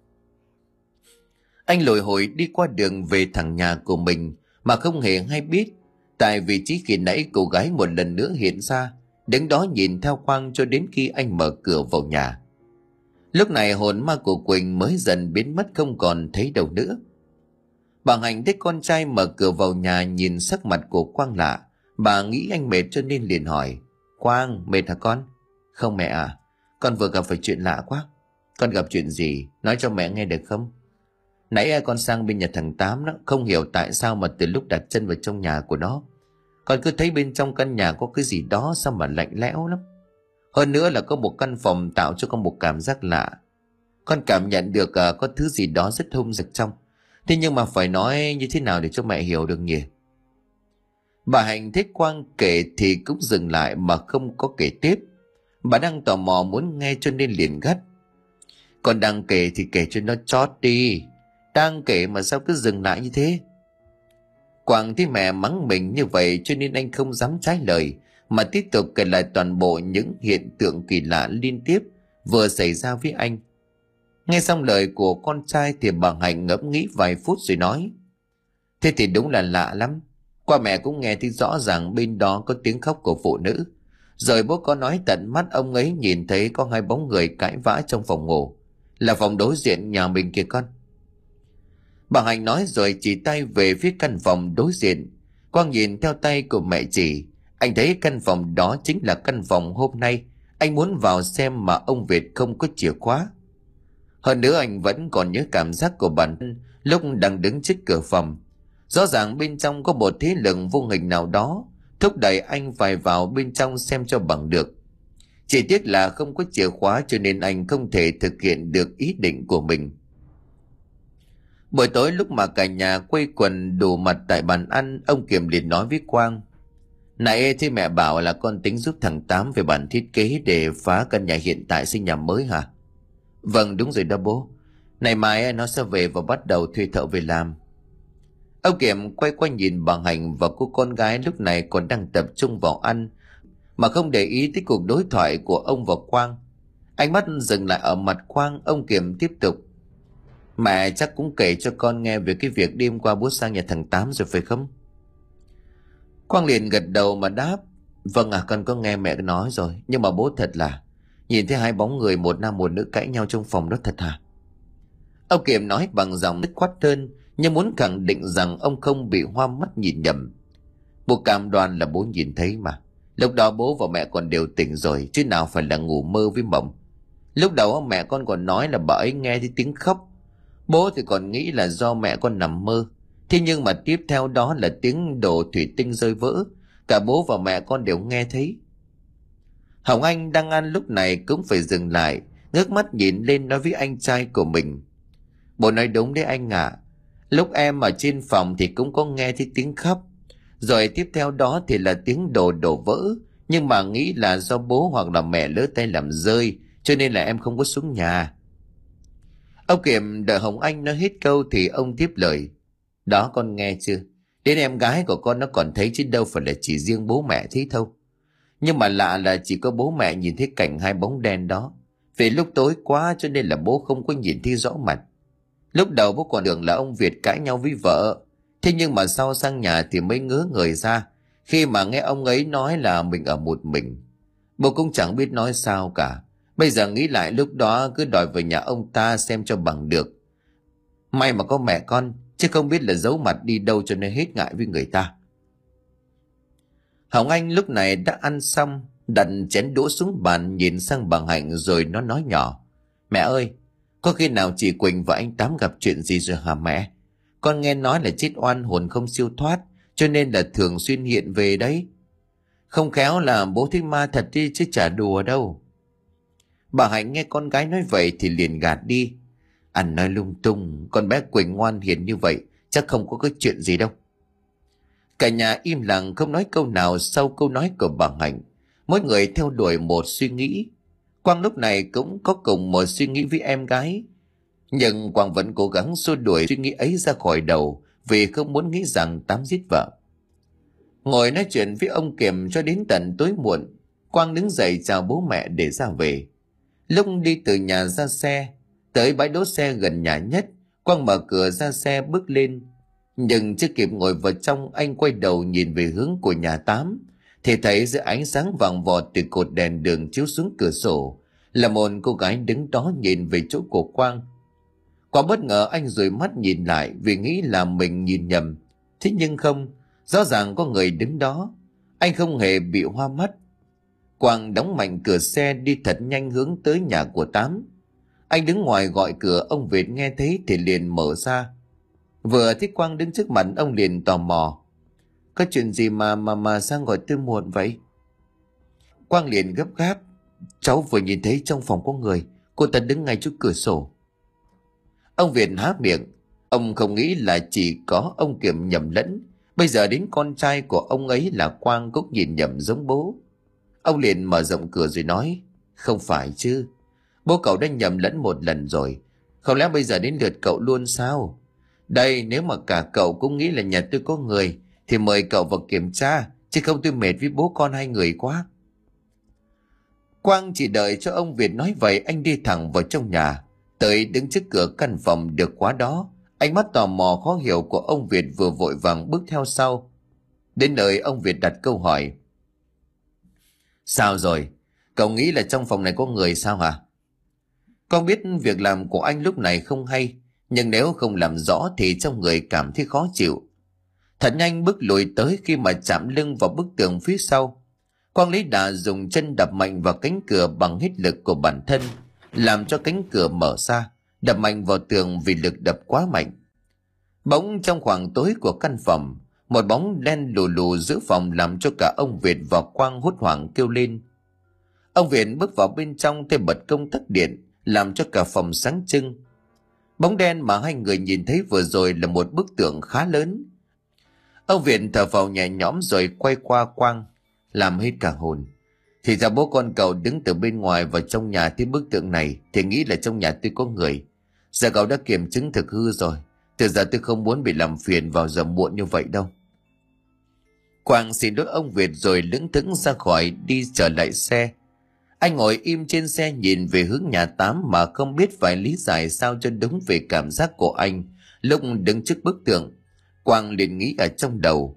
Anh lội hồi đi qua đường về thẳng nhà của mình mà không hề hay biết, tại vị trí khi nãy cô gái một lần nữa hiện ra, đứng đó nhìn theo Quang cho đến khi anh mở cửa vào nhà. Lúc này hồn ma của Quỳnh mới dần biến mất không còn thấy đâu nữa. Bà Hạnh thấy con trai mở cửa vào nhà, nhìn sắc mặt của Quang lạ, bà nghĩ anh mệt cho nên liền hỏi: Quang, mệt hả con? Không mẹ à, con vừa gặp phải chuyện lạ quá. Con gặp chuyện gì? Nói cho mẹ nghe được không? Nãy con sang bên nhà thằng Tám đó, không hiểu tại sao mà từ lúc đặt chân vào trong nhà của nó, con cứ thấy bên trong căn nhà có cái gì đó sao mà lạnh lẽo lắm. Hơn nữa là có một căn phòng tạo cho con một cảm giác lạ. Con cảm nhận được uh, có thứ gì đó rất hung dực trong. Thế nhưng mà phải nói như thế nào để cho mẹ hiểu được nhỉ? Bà Hạnh thấy Quang kể thì cũng dừng lại mà không có kể tiếp. Bà đang tò mò muốn nghe cho nên liền gắt: con đang kể thì kể cho nó chót đi. Đang kể mà sao cứ dừng lại như thế? Quang thấy mẹ mắng mình như vậy cho nên anh không dám trái lời, mà tiếp tục kể lại toàn bộ những hiện tượng kỳ lạ liên tiếp vừa xảy ra với anh. Nghe xong lời của con trai thì bà Hạnh ngẫm nghĩ vài phút rồi nói: thế thì đúng là lạ lắm. Qua mẹ cũng nghe thấy rõ ràng bên đó có tiếng khóc của phụ nữ. Rồi bố có nói tận mắt ông ấy nhìn thấy có hai bóng người cãi vã trong phòng ngủ, là phòng đối diện nhà mình kìa con. Bà Hạnh nói rồi chỉ tay về phía căn phòng đối diện. Quang nhìn theo tay của mẹ chỉ, anh thấy căn phòng đó chính là căn phòng hôm nay anh muốn vào xem mà ông Việt không có chìa khóa. Hơn nữa anh vẫn còn nhớ cảm giác của bản thân lúc đang đứng trước cửa phòng. Rõ ràng bên trong có một thế lực vô hình nào đó thúc đẩy anh phải vào bên trong xem cho bằng được. Chỉ tiếc là không có chìa khóa cho nên anh không thể thực hiện được ý định của mình. Buổi tối lúc mà cả nhà quây quần đủ mặt tại bàn ăn, ông Kiểm liền nói với Quang: Nãy thì mẹ bảo là con tính giúp thằng Tám về bản thiết kế để phá căn nhà hiện tại xây nhà mới hả? Vâng đúng rồi đó bố. Ngày mai nó sẽ về và bắt đầu thuê thợ về làm. Ông Kiểm quay qua nhìn bà Hạnh và cô con gái lúc này còn đang tập trung vào ăn mà không để ý tới cuộc đối thoại của ông và Quang. Ánh mắt dừng lại ở mặt Quang, ông Kiểm tiếp tục: Mẹ chắc cũng kể cho con nghe về cái việc đêm qua bố sang nhà thằng Tám rồi phải không? Quang liền gật đầu mà đáp: Vâng à, con có nghe mẹ nói rồi. Nhưng mà bố thật là nhìn thấy hai bóng người một nam một nữ cãi nhau trong phòng đó thật hả? Ông Kiểm nói bằng giọng dứt khoát hơn, nhưng muốn khẳng định rằng ông không bị hoa mắt nhìn nhầm. Bố cam đoan là bố nhìn thấy mà. Lúc đó bố và mẹ còn đều tỉnh rồi, chứ nào phải là ngủ mơ với mộng. Lúc đầu mẹ con còn nói là bà ấy nghe thấy tiếng khóc. Bố thì còn nghĩ là do mẹ con nằm mơ. Thế nhưng mà tiếp theo đó là tiếng đồ thủy tinh rơi vỡ. Cả bố và mẹ con đều nghe thấy. Hồng Anh đang ăn lúc này cũng phải dừng lại, ngước mắt nhìn lên nói với anh trai của mình: Bố nói đúng đấy anh ạ. À. Lúc em ở trên phòng thì cũng có nghe thấy tiếng khóc. Rồi tiếp theo đó thì là tiếng đồ đổ vỡ. Nhưng mà nghĩ là do bố hoặc là mẹ lỡ tay làm rơi, cho nên là em không có xuống nhà. Ông Kiểm đợi Hồng Anh nói hết câu thì ông tiếp lời: Đó con nghe chưa? Đến em gái của con nó còn thấy chứ đâu phải là chỉ riêng bố mẹ thấy đâu. Nhưng mà lạ là chỉ có bố mẹ nhìn thấy cảnh hai bóng đen đó. Vì lúc tối quá cho nên là bố không có nhìn thấy rõ mặt. Lúc đầu bố còn tưởng là ông Việt cãi nhau với vợ. Thế nhưng mà sau sang nhà thì mới ngớ người ra khi mà nghe ông ấy nói là mình ở một mình. Bố cũng chẳng biết nói sao cả. Bây giờ nghĩ lại lúc đó cứ đòi về nhà ông ta xem cho bằng được. May mà có mẹ con, chứ không biết là giấu mặt đi đâu cho nên hết ngại với người ta. Hồng Anh lúc này đã ăn xong, đặt chén đũa xuống bàn nhìn sang bà Hạnh rồi nó nói nhỏ: Mẹ ơi, có khi nào chị Quỳnh và anh Tám gặp chuyện gì rồi hả mẹ? Con nghe nói là chết oan hồn không siêu thoát, cho nên là thường xuyên hiện về đấy. Không khéo là bố thích ma thật đi chứ chả đùa đâu. Bà Hạnh nghe con gái nói vậy thì liền gạt đi: Anh nói lung tung, con bé Quỳnh ngoan hiền như vậy, chắc không có cái chuyện gì đâu. Cả nhà im lặng không nói câu nào sau câu nói của bà Hạnh. Mỗi người theo đuổi một suy nghĩ. Quang lúc này cũng có cùng một suy nghĩ với em gái. Nhưng Quang vẫn cố gắng xua đuổi suy nghĩ ấy ra khỏi đầu vì không muốn nghĩ rằng Tám giết vợ. Ngồi nói chuyện với ông Kiểm cho đến tận tối muộn, Quang đứng dậy chào bố mẹ để ra về. Lúc đi từ nhà ra xe, tới bãi đỗ xe gần nhà nhất, Quang mở cửa ra xe bước lên. Nhưng chưa kịp ngồi vào trong, anh quay đầu nhìn về hướng của nhà Tám, thì thấy dưới ánh sáng vàng vọt từ cột đèn đường chiếu xuống cửa sổ là một cô gái đứng đó nhìn về chỗ của Quang. Quá bất ngờ anh dụi mắt nhìn lại vì nghĩ là mình nhìn nhầm. Thế nhưng không, rõ ràng có người đứng đó. Anh không hề bị hoa mắt. Quang đóng mạnh cửa xe đi thật nhanh hướng tới nhà của Tám. Anh đứng ngoài gọi cửa, ông Việt nghe thấy thì liền mở ra. Vừa thấy Quang đứng trước mặt, ông liền tò mò: Có chuyện gì mà mà mà sang gọi tôi muộn vậy? Quang liền gấp gáp: Cháu vừa nhìn thấy trong phòng có người, cô ta đứng ngay trước cửa sổ. Ông Việt há miệng. Ông không nghĩ là chỉ có ông Kiểm nhầm lẫn. Bây giờ đến con trai của ông ấy là Quang cũng nhìn nhầm giống bố. Ông liền mở rộng cửa rồi nói: Không phải chứ, bố cậu đã nhầm lẫn một lần rồi. Không lẽ bây giờ đến lượt cậu luôn sao? Đây, nếu mà cả cậu cũng nghĩ là nhà tôi có người thì mời cậu vào kiểm tra, chứ không tôi mệt với bố con hai người quá. Quang chỉ đợi cho ông Việt nói vậy, anh đi thẳng vào trong nhà. Tới đứng trước cửa căn phòng được khóa đó, ánh mắt tò mò khó hiểu của ông Việt vừa vội vàng bước theo sau. Đến nơi ông Việt đặt câu hỏi: Sao rồi? Cậu nghĩ là trong phòng này có người sao hả? Con biết việc làm của anh lúc này không hay, nhưng nếu không làm rõ thì trong người cảm thấy khó chịu. Thật nhanh bước lùi tới, khi mà chạm lưng vào bức tường phía sau, Quang lấy đà dùng chân đập mạnh vào cánh cửa bằng hết lực của bản thân, làm cho cánh cửa mở ra, đập mạnh vào tường vì lực đập quá mạnh. Bỗng trong khoảng tối của căn phòng, một bóng đen lù lù giữa phòng làm cho cả ông Việt và Quang hốt hoảng kêu lên. Ông Việt bước vào bên trong thêm bật công tắc điện, làm cho cả phòng sáng trưng. Bóng đen mà hai người nhìn thấy vừa rồi là một bức tượng khá lớn. Ông Việt thở phào nhẹ nhõm rồi quay qua Quang, làm hết cả hồn. Thì ra bố con cậu đứng từ bên ngoài vào trong nhà thấy bức tượng này thì nghĩ là trong nhà tôi có người. Giờ cậu đã kiểm chứng thực hư rồi. Từ giờ tôi không muốn bị làm phiền vào giờ muộn như vậy đâu. Quang xin lỗi ông Việt rồi lững thững ra khỏi, đi trở lại xe. Anh ngồi im trên xe nhìn về hướng nhà tám mà không biết phải lý giải sao cho đúng về cảm giác của anh lúc đứng trước bức tượng. Quang liền nghĩ ở trong đầu,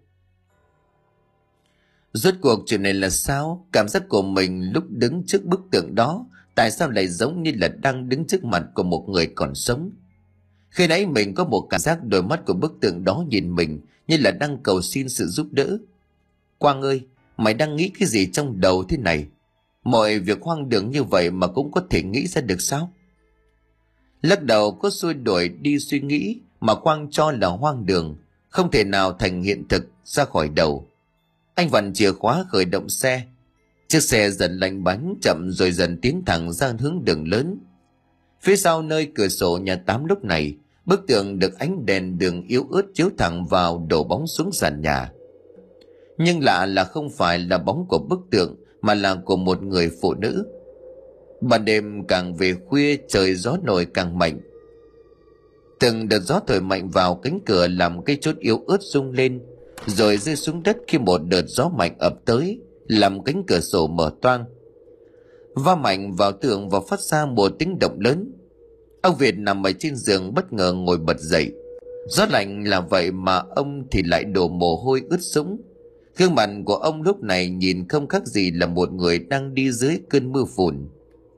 rốt cuộc chuyện này là sao? Cảm giác của mình lúc đứng trước bức tượng đó tại sao lại giống như là đang đứng trước mặt của một người còn sống? Khi nãy mình có một cảm giác đôi mắt của bức tượng đó nhìn mình như là đang cầu xin sự giúp đỡ. Quang ơi, mày đang nghĩ cái gì trong đầu thế này? Mọi việc hoang đường như vậy mà cũng có thể nghĩ ra được sao? Lắc đầu có xua đuổi đi suy nghĩ mà Quang cho là hoang đường, không thể nào thành hiện thực ra khỏi đầu. Anh vặn chìa khóa khởi động xe. Chiếc xe dần lạnh bánh chậm rồi dần tiến thẳng ra hướng đường lớn. Phía sau nơi cửa sổ nhà tám lúc này, bức tượng được ánh đèn đường yếu ớt chiếu thẳng vào đổ bóng xuống sàn nhà. Nhưng lạ là không phải là bóng của bức tượng mà là của một người phụ nữ. Ban đêm càng về khuya, trời gió nổi càng mạnh. Từng đợt gió thổi mạnh vào cánh cửa làm cây chốt yếu ớt rung lên, rồi rơi xuống đất khi một đợt gió mạnh ập tới, làm cánh cửa sổ mở toang. Va mạnh vào tường và phát ra một tiếng động lớn. Ông Việt nằm ở trên giường bất ngờ ngồi bật dậy. Gió lạnh là vậy mà ông thì lại đổ mồ hôi ướt sũng. Gương mặt của ông lúc này nhìn không khác gì là một người đang đi dưới cơn mưa phùn.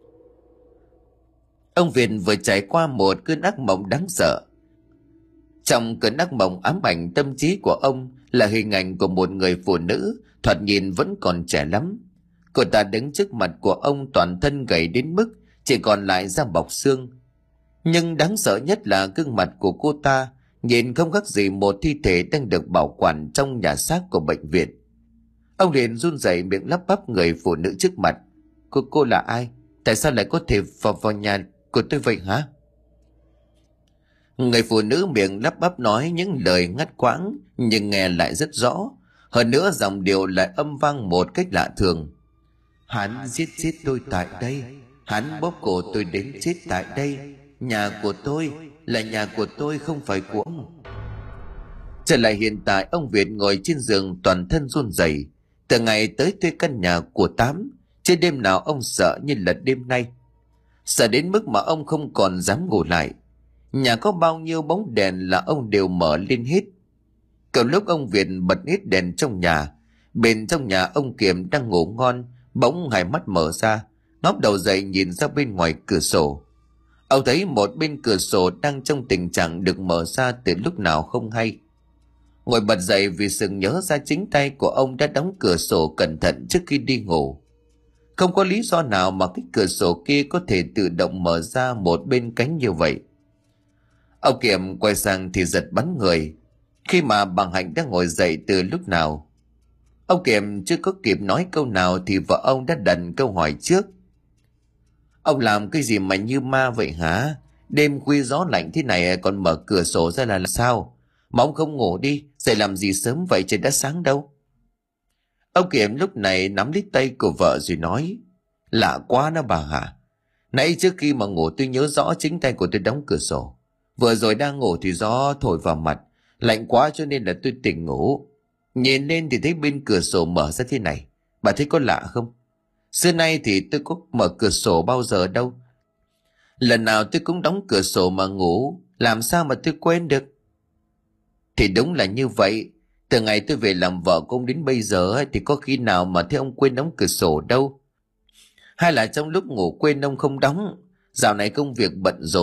Ông Việt vừa trải qua một cơn ác mộng đáng sợ. Trong cơn ác mộng ám ảnh tâm trí của ông là hình ảnh của một người phụ nữ thoạt nhìn vẫn còn trẻ lắm. Cô ta đứng trước mặt của ông toàn thân gầy đến mức chỉ còn lại da bọc xương. Nhưng đáng sợ nhất là gương mặt của cô ta nhìn không khác gì một thi thể đang được bảo quản trong nhà xác của bệnh viện. Ông liền run rẩy miệng lắp bắp người phụ nữ trước mặt. Cô cô là ai? Tại sao lại có thể vào vào nhà của tôi vậy hả? Người phụ nữ miệng lắp bắp nói những lời ngắt quãng nhưng nghe lại rất rõ. Hơn nữa giọng điệu lại âm vang một cách lạ thường. Hắn giết chết tôi tại đây. Hắn bóp cổ tôi đến chết tại đây. Nhà của tôi là nhà của tôi, không phải của ông. Trở lại hiện tại, ông Việt ngồi trên giường toàn thân run rẩy. Từ ngày tới thuê căn nhà của Tám, chưa đêm nào ông sợ như là đêm nay. Sợ đến mức mà ông không còn dám ngủ lại. Nhà có bao nhiêu bóng đèn là ông đều mở lên hết. Cậu lúc ông Việt bật hết đèn trong nhà, bên trong nhà ông Kiểm đang ngủ ngon, bỗng hai mắt mở ra, ngóc đầu dậy nhìn ra bên ngoài cửa sổ. Ông thấy một bên cửa sổ đang trong tình trạng được mở ra từ lúc nào không hay. Ngồi bật dậy vì sực nhớ ra chính tay của ông đã đóng cửa sổ cẩn thận trước khi đi ngủ. Không có lý do nào mà cái cửa sổ kia có thể tự động mở ra một bên cánh như vậy. Ông Kiểm quay sang thì giật bắn người, khi mà bà Hạnh đã ngồi dậy từ lúc nào. Ông Kiểm chưa có kịp nói câu nào thì vợ ông đã đặt câu hỏi trước. Ông làm cái gì mà như ma vậy hả? Đêm khuya gió lạnh thế này còn mở cửa sổ ra là sao? Mà ông không ngủ đi, dậy làm gì sớm vậy, trời đã sáng đâu. Ông Kiểm lúc này nắm lấy tay của vợ rồi nói. Lạ quá đó bà hả? Nãy trước khi mà ngủ tôi nhớ rõ chính tay của tôi đóng cửa sổ. Vừa rồi đang ngủ thì gió thổi vào mặt, lạnh quá cho nên là tôi tỉnh ngủ. Nhìn lên thì thấy bên cửa sổ mở ra thế này. Bà thấy có lạ không? Xưa nay thì tôi có mở cửa sổ bao giờ đâu. Lần nào tôi cũng đóng cửa sổ mà ngủ, làm sao mà tôi quên được? Thì đúng là như vậy. Từ ngày tôi về làm vợ của ông đến bây giờ thì có khi nào mà thấy ông quên đóng cửa sổ đâu. Hay là trong lúc ngủ quên ông không đóng. Dạo này công việc bận rộn,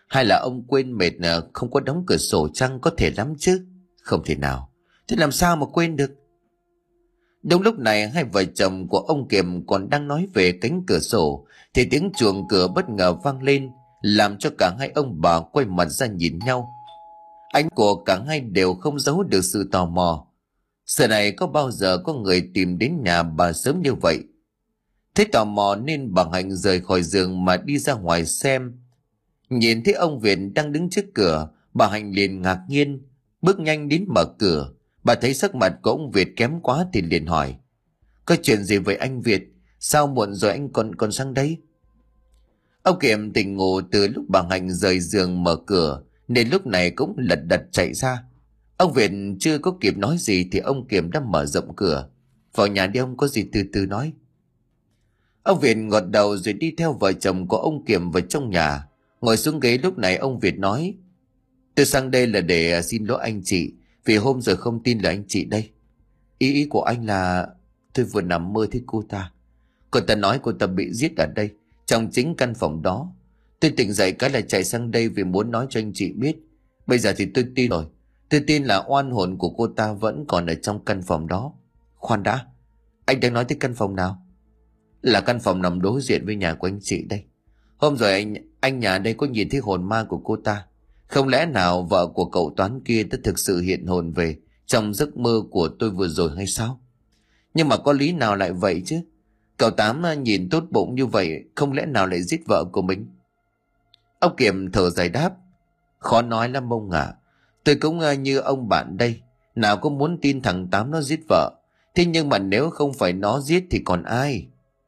Hay là ông quên mệt à, không có đóng cửa sổ chăng? Có thể lắm chứ. Không thể nào. Thế làm sao mà quên được? Đúng lúc này hai vợ chồng của ông Kiệm còn đang nói về cánh cửa sổ thì tiếng chuông cửa bất ngờ vang lên, làm cho cả hai ông bà quay mặt ra nhìn nhau. Ánh của cả hai đều không giấu được sự tò mò. Giờ này có bao giờ có người tìm đến nhà bà sớm như vậy? Thế tò mò nên bà Hạnh rời khỏi giường mà đi ra ngoài xem. Nhìn thấy ông Việt đang đứng trước cửa, bà Hạnh liền ngạc nhiên, bước nhanh đến mở cửa. Bà thấy sắc mặt của ông Việt kém quá thì liền hỏi: có chuyện gì với anh Việt? Sao muộn rồi anh còn còn sang đây? Ông Kiệm tỉnh ngủ từ lúc bà Hạnh rời giường mở cửa, nên lúc này cũng lật đật chạy ra. Ông Việt chưa có kịp nói gì thì ông Kiệm đã mở rộng cửa. Vào nhà đi ông, có gì từ từ nói. Ông Việt gật đầu rồi đi theo vợ chồng của ông Kiệm vào trong nhà. Ngồi xuống ghế lúc này ông Việt nói: tôi sang đây là để xin lỗi anh chị, vì hôm rồi không tin là anh chị đây. Ý ý của anh là tôi vừa nằm mơ thấy cô ta. Cô ta nói cô ta bị giết ở đây, trong chính căn phòng đó. Tôi tỉnh dậy cái là chạy sang đây vì muốn nói cho anh chị biết. Bây giờ thì tôi tin rồi. Tôi tin là oan hồn của cô ta vẫn còn ở trong căn phòng đó. Khoan đã, anh đang nói tới căn phòng nào? Là căn phòng nằm đối diện với nhà của anh chị đây. Hôm rồi anh anh nhà đây có nhìn thấy hồn ma của cô ta. Không lẽ nào vợ của cậu Toán kia đã thực sự hiện hồn về trong giấc mơ của tôi vừa rồi hay sao? Nhưng mà có lý nào lại vậy chứ? Cậu Tám nhìn tốt bụng như vậy, không lẽ nào lại giết vợ của mình? Ông Kiệm thở dài đáp: khó nói lắm ông ạ. Tôi cũng như ông bạn đây, nào có muốn tin thằng Tám nó giết vợ. Thế nhưng mà nếu không phải nó giết thì còn ai?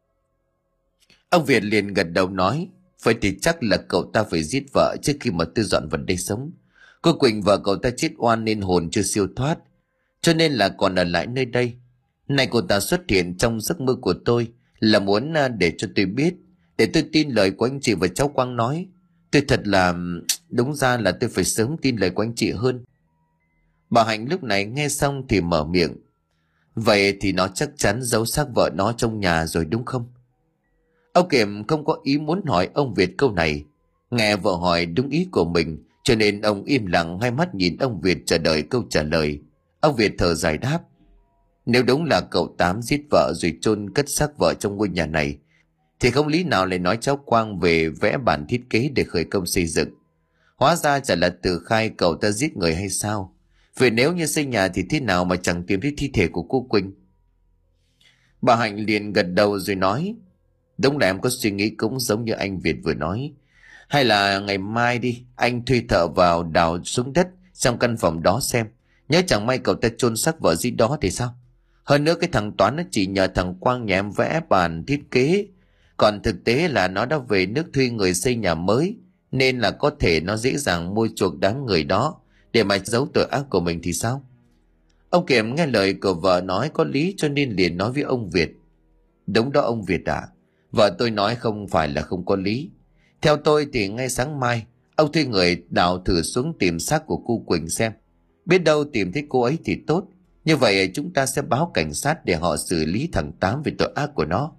Ông Việt liền gật đầu nói: vậy thì chắc là cậu ta phải giết vợ trước khi mà tôi dọn vào đây sống. Cô Quỳnh vợ cậu ta chết oan nên hồn chưa siêu thoát, cho nên là còn ở lại nơi đây. Này cô ta xuất hiện trong giấc mơ của tôi là muốn để cho tôi biết, để tôi tin lời của anh chị và cháu Quang nói. Tôi thật là... đúng ra là tôi phải sớm tin lời của anh chị hơn. Bà Hạnh lúc này nghe xong thì mở miệng: vậy thì nó chắc chắn giấu xác vợ nó trong nhà rồi đúng không? Ông Kiệm không có ý muốn hỏi ông Việt câu này. Nghe vợ hỏi đúng ý của mình, cho nên ông im lặng hai mắt nhìn ông Việt chờ đợi câu trả lời. Ông Việt thở dài đáp: nếu đúng là cậu Tám giết vợ rồi chôn cất xác vợ trong ngôi nhà này, thì không lý nào lại nói cháu Quang về vẽ bản thiết kế để khởi công xây dựng. Hóa ra chả là Từ khai cậu ta giết người hay sao? Vì nếu như xây nhà thì thế nào mà chẳng tìm thấy thi thể của cô Quỳnh? Bà Hạnh liền gật đầu rồi nói: đúng là em có suy nghĩ cũng giống như anh Việt vừa nói. Hay là ngày mai đi, anh thuê thợ vào đào xuống đất trong căn phòng đó xem. Nhớ chẳng may cậu ta chôn xác vợ gì đó thì sao? Hơn nữa cái thằng Toán nó chỉ nhờ thằng Quang nhà em vẽ bản thiết kế, còn thực tế là nó đã về nước thuê người xây nhà mới, nên là có thể nó dễ dàng mua chuộc đám người đó để mà giấu tội ác của mình thì sao? Ông Kiểm nghe lời của vợ nói có lý, cho nên liền nói với ông Việt: đúng đó ông Việt ạ, à, vợ tôi nói không phải là không có lý. Theo tôi thì ngay sáng mai ông thuê người đào thử xuống tìm xác của cô Quỳnh xem. Biết đâu tìm thấy cô ấy thì tốt. Như vậy chúng ta sẽ báo cảnh sát để họ xử lý thằng Tám về tội ác của nó.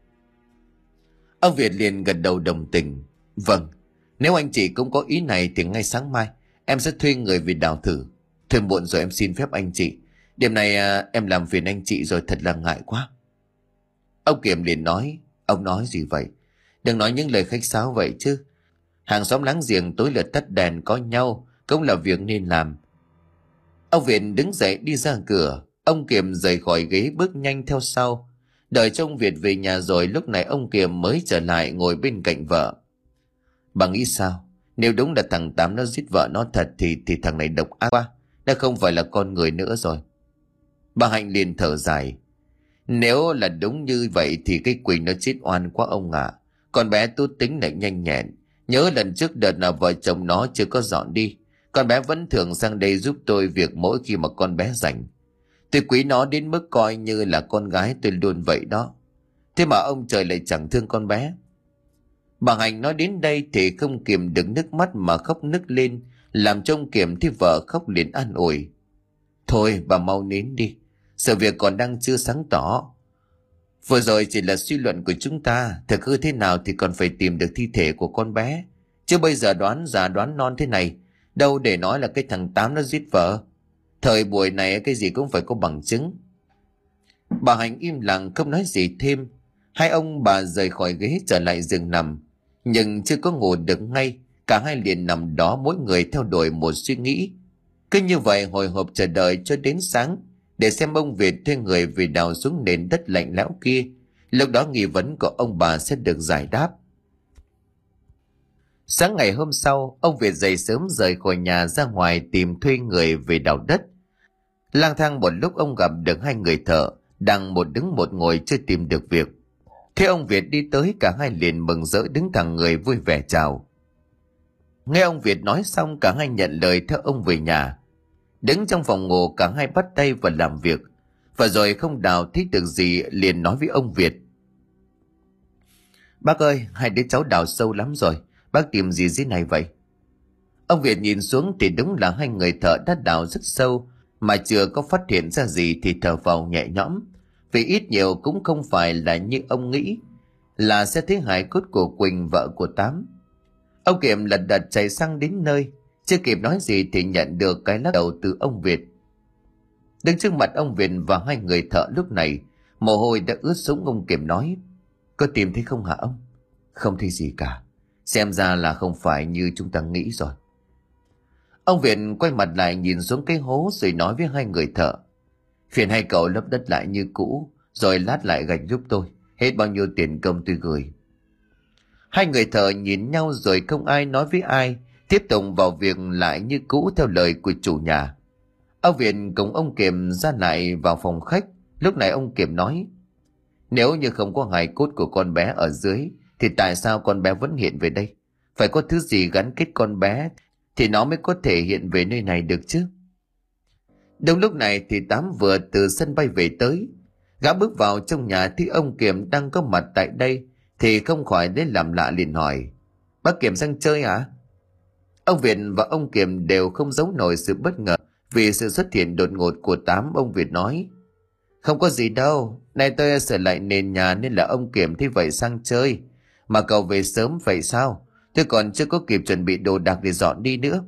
Ông Việt liền gật đầu đồng tình: vâng, nếu anh chị cũng có ý này thì ngay sáng mai em sẽ thuê người về đào thử. Thôi muộn rồi, em xin phép anh chị. Đêm này à, em làm phiền anh chị rồi, thật là ngại quá. Ông Kiểm liền nói: ông nói gì vậy? Đừng nói những lời khách sáo vậy chứ. Hàng xóm láng giềng tối lượt tắt đèn có nhau cũng là việc nên làm. Ông Việt đứng dậy đi ra cửa. Ông Kiểm rời khỏi ghế bước nhanh theo sau. Đợi cho ông Việt về nhà rồi, lúc này ông Kiểm mới trở lại ngồi bên cạnh vợ. Bà nghĩ sao? Nếu đúng là thằng Tám nó giết vợ nó thật thì thì thằng này độc ác quá, đã không phải là con người nữa rồi. Bà Hạnh liền thở dài: nếu là đúng như vậy thì cái Quỳnh nó chết oan quá ông ạ. À. Con bé tốt tính lại nhanh nhẹn. Nhớ lần trước đợt nào vợ chồng nó chưa có dọn đi, con bé vẫn thường sang đây giúp tôi việc mỗi khi mà con bé rảnh. Tôi quý nó đến mức coi như là con gái tôi luôn vậy đó. Thế mà ông trời lại chẳng thương con bé. Bà Hạnh nói đến đây thì không kìm được nước mắt mà khóc nức lên, làm cho ông Kiểm thấy vợ khóc liền an ủi: thôi bà mau nín đi, sự việc còn đang chưa sáng tỏ. Vừa rồi chỉ là suy luận của chúng ta, thực hư thế nào thì còn phải tìm được thi thể của con bé, Chứ bây giờ đoán già đoán non thế này, đâu để nói là cái thằng Tám nó giết vợ. Thời buổi này cái gì cũng phải có bằng chứng. Bà Hạnh im lặng không nói gì thêm. Hai ông bà rời khỏi ghế trở lại giường nằm. Nhưng chưa có ngủ được ngay, cả hai liền nằm đó mỗi người theo đuổi một suy nghĩ. Cứ như vậy hồi hộp chờ đợi cho đến sáng, để xem ông Việt thuê người về đào xuống nền đất lạnh lẽo kia. Lúc đó nghi vấn của ông bà sẽ được giải đáp. Sáng ngày hôm sau, ông Việt dậy sớm rời khỏi nhà ra ngoài tìm thuê người về đào đất. Lang thang một lúc ông gặp được hai người thợ, đang một đứng một ngồi chưa tìm được việc. Thế ông Việt đi tới, cả hai liền mừng rỡ đứng thẳng người vui vẻ chào. Nghe ông Việt nói xong, cả hai nhận lời theo ông về nhà. Đứng trong phòng ngủ, cả hai bắt tay vào làm việc. Và rồi không đào thấy được gì, liền nói với ông Việt: Bác ơi, hai đứa cháu đào sâu lắm rồi, bác tìm gì dưới này vậy? Ông Việt nhìn xuống thì đúng là hai người thợ đã đào rất sâu, mà chưa có phát hiện ra gì thì thở phào nhẹ nhõm. Vì ít nhiều cũng không phải là như ông nghĩ, là sẽ thấy hài cốt của Quỳnh, vợ của Tám. Ông Kiểm lật đật chạy sang đến nơi, chưa kịp nói gì thì nhận được cái lắc đầu từ ông Việt. Đứng trước mặt ông Việt và hai người thợ lúc này, mồ hôi đã ướt sũng. Ông Kiểm nói: Có tìm thấy không hả ông? Không thấy gì cả, xem ra là không phải như chúng ta nghĩ rồi. Ông Việt quay mặt lại nhìn xuống cái hố rồi nói với hai người thợ: Phiền hai cậu lấp đất lại như cũ, rồi lát lại gạch giúp tôi, hết bao nhiêu tiền công tôi gửi. Hai người thợ nhìn nhau rồi không ai nói với ai, tiếp tục vào việc lại như cũ theo lời của chủ nhà. Ông Việt cùng ông Kiểm ra lại vào phòng khách. Lúc này ông Kiểm nói: Nếu như không có hài cốt của con bé ở dưới, thì tại sao con bé vẫn hiện về đây? Phải có thứ gì gắn kết con bé thì nó mới có thể hiện về nơi này được chứ. Đúng lúc này thì Tám vừa từ sân bay về tới. Gã bước vào trong nhà thì ông Kiểm đang có mặt tại đây, thì không khỏi đến làm lạ liền hỏi: Bác Kiểm sang chơi hả? Ông Việt và ông Kiểm đều không giấu nổi sự bất ngờ vì sự xuất hiện đột ngột của Tám. Ông Việt nói: Không có gì đâu, nay tôi sửa lại nền nhà nên là ông Kiểm thấy vậy sang chơi. Mà cậu về sớm vậy sao? Tôi còn chưa có kịp chuẩn bị đồ đạc để dọn đi nữa.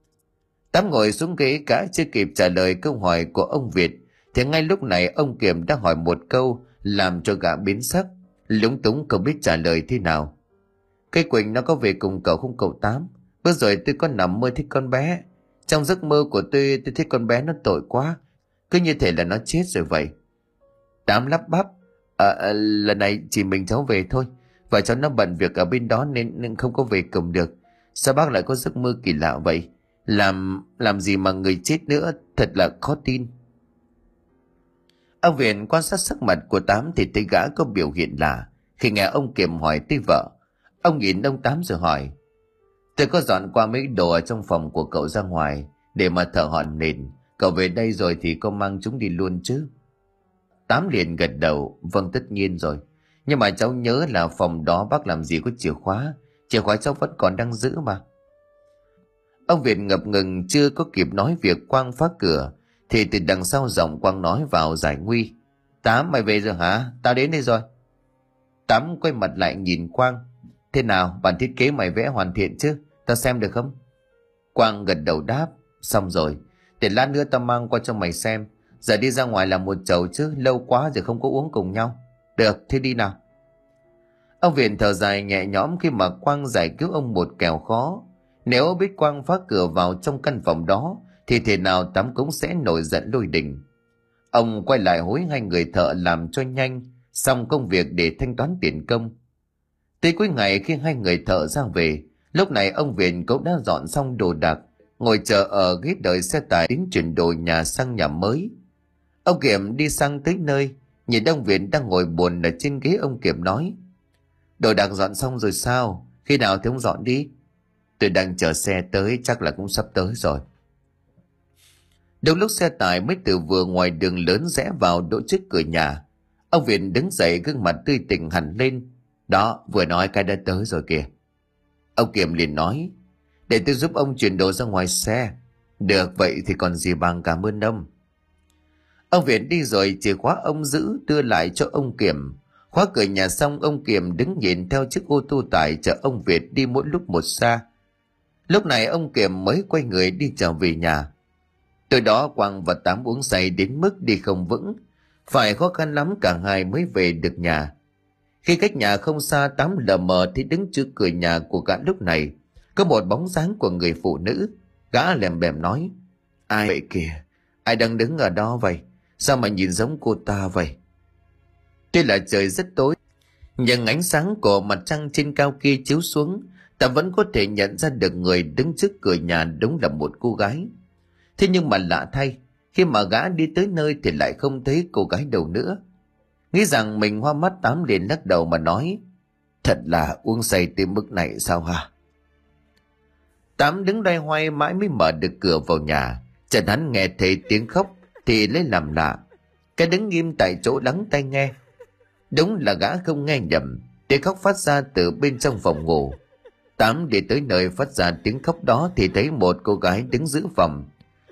Tám ngồi xuống ghế, cả chưa kịp trả lời câu hỏi của ông Việt thì ngay lúc này ông Kiểm đã hỏi một câu làm cho gã biến sắc, lúng túng không biết trả lời thế nào. Cái Quỳnh nó có về cùng cậu không cậu Tám? Bữa rồi tôi có nằm mơ thấy con bé. Trong giấc mơ của tôi, tôi thấy con bé nó tội quá, cứ như thể là nó chết rồi vậy. Tám lắp bắp: À, lần này chỉ mình cháu về thôi, và cháu nó bận việc ở bên đó nên, nên không có về cùng được. Sao bác lại có giấc mơ kỳ lạ vậy? Làm làm gì mà người chết nữa, thật là khó tin. Ông Viện quan sát sắc mặt của Tám thì thấy gã có biểu hiện lạ. Khi nghe ông Kiểm hỏi tới vợ, ông nhìn ông Tám rồi hỏi: Tôi có dọn qua mấy đồ ở trong phòng của cậu ra ngoài để mà thợ hòn nền. Cậu về đây rồi thì có mang chúng đi luôn chứ? Tám liền gật đầu: Vâng, tất nhiên rồi. Nhưng mà cháu nhớ là phòng đó bác làm gì có chìa khóa. Chìa khóa cháu vẫn còn đang giữ mà. Ông Việt ngập ngừng chưa có kịp nói việc Quang phá cửa thì từ đằng sau giọng Quang nói vào giải nguy: Tám, mày về rồi hả? Tao đến đây rồi. Tám quay mặt lại nhìn Quang: Thế nào, bản thiết kế mày vẽ hoàn thiện chứ? Tao xem được không? Quang gật đầu đáp: Xong rồi, để lát nữa tao mang qua cho mày xem. Giờ đi ra ngoài làm một chầu chứ, lâu quá rồi không có uống cùng nhau. Được, thế đi nào. Ông Viện thở dài nhẹ nhõm khi mà Quang giải cứu ông một kèo khó. Nếu biết Quang phá cửa vào trong căn phòng đó thì thể nào Tám cũng sẽ nổi giận lôi đình. Ông quay lại hối hai người thợ làm cho nhanh xong công việc để thanh toán tiền công. Tới cuối ngày khi hai người thợ ra về, lúc này ông Viện cũng đã dọn xong đồ đạc, ngồi chờ ở ghế đợi xe tải đến chuyển đồ nhà sang nhà mới. Ông Kiểm đi sang tới nơi, nhìn ông Viện đang ngồi buồn ở trên ghế. Ông Kiểm nói: Đồ đạc dọn xong rồi sao? Khi nào thì ông dọn đi? Tôi đang chờ xe tới, chắc là cũng sắp tới rồi. Đúng lúc xe tải mới từ vừa ngoài đường lớn rẽ vào đỗ trước cửa nhà, ông Viện đứng dậy, gương mặt tươi tỉnh hẳn lên. Đó, vừa nói cái đã tới rồi kìa. Ông Kiểm liền nói: Để tôi giúp ông chuyển đồ ra ngoài xe. Được, vậy thì còn gì bằng cảm ơn ông. Ông Viện đi rồi, chìa khóa ông giữ đưa lại cho ông Kiểm. Khóa cửa nhà xong, ông Kiểm đứng nhìn theo chiếc ô tô tải chở ông Việt đi mỗi lúc một xa. Lúc này ông Kiểm mới quay người đi trở về nhà. Từ đó Quang và Tám uống say đến mức đi không vững, phải khó khăn lắm cả hai mới về được nhà. Khi cách nhà không xa, Tám lờ mờ thì đứng trước cửa nhà của gã lúc này có một bóng dáng của người phụ nữ. Gã lèm bèm nói: Ai vậy kìa? Ai đang đứng ở đó vậy? Sao mà nhìn giống cô ta vậy? Tuy là trời rất tối, nhưng ánh sáng của mặt trăng trên cao kia chiếu xuống, ta vẫn có thể nhận ra được người đứng trước cửa nhà đúng là một cô gái. Thế nhưng mà lạ thay, khi mà gã đi tới nơi thì lại không thấy cô gái đâu nữa. Nghĩ rằng mình hoa mắt, Tám liền lắc đầu mà nói: Thật là uống say tới mức này sao hả? Tám đứng loay hoay mãi mới mở được cửa vào nhà. Chợt hắn nghe thấy tiếng khóc thì lấy làm lạ, cái đứng nghiêm tại chỗ lắng tai nghe. Đúng là gã không nghe nhầm, tiếng khóc phát ra từ bên trong phòng ngủ. Tám đi tới nơi phát ra tiếng khóc đó thì thấy một cô gái đứng giữa phòng,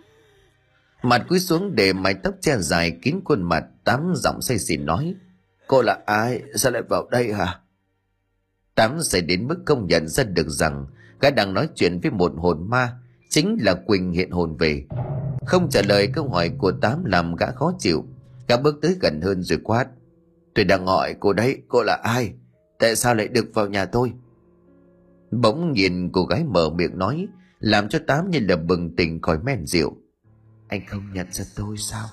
mặt cúi xuống để mái tóc che dài kín khuôn mặt. Tám giọng say xỉn nói: Cô là ai? Sao lại vào đây hả? Tám say đến mức không nhận ra được rằng gã đang nói chuyện với một hồn ma, chính là Quỳnh hiện hồn về. Không trả lời câu hỏi của Tám làm gã khó chịu. Gã bước tới gần hơn rồi quát: Tôi đang hỏi cô đấy, cô là ai? Tại sao lại được vào nhà tôi? Bỗng nhìn cô gái mở miệng nói, làm cho Tám như là bừng tỉnh khỏi men rượu: Anh không nhận ra tôi sao?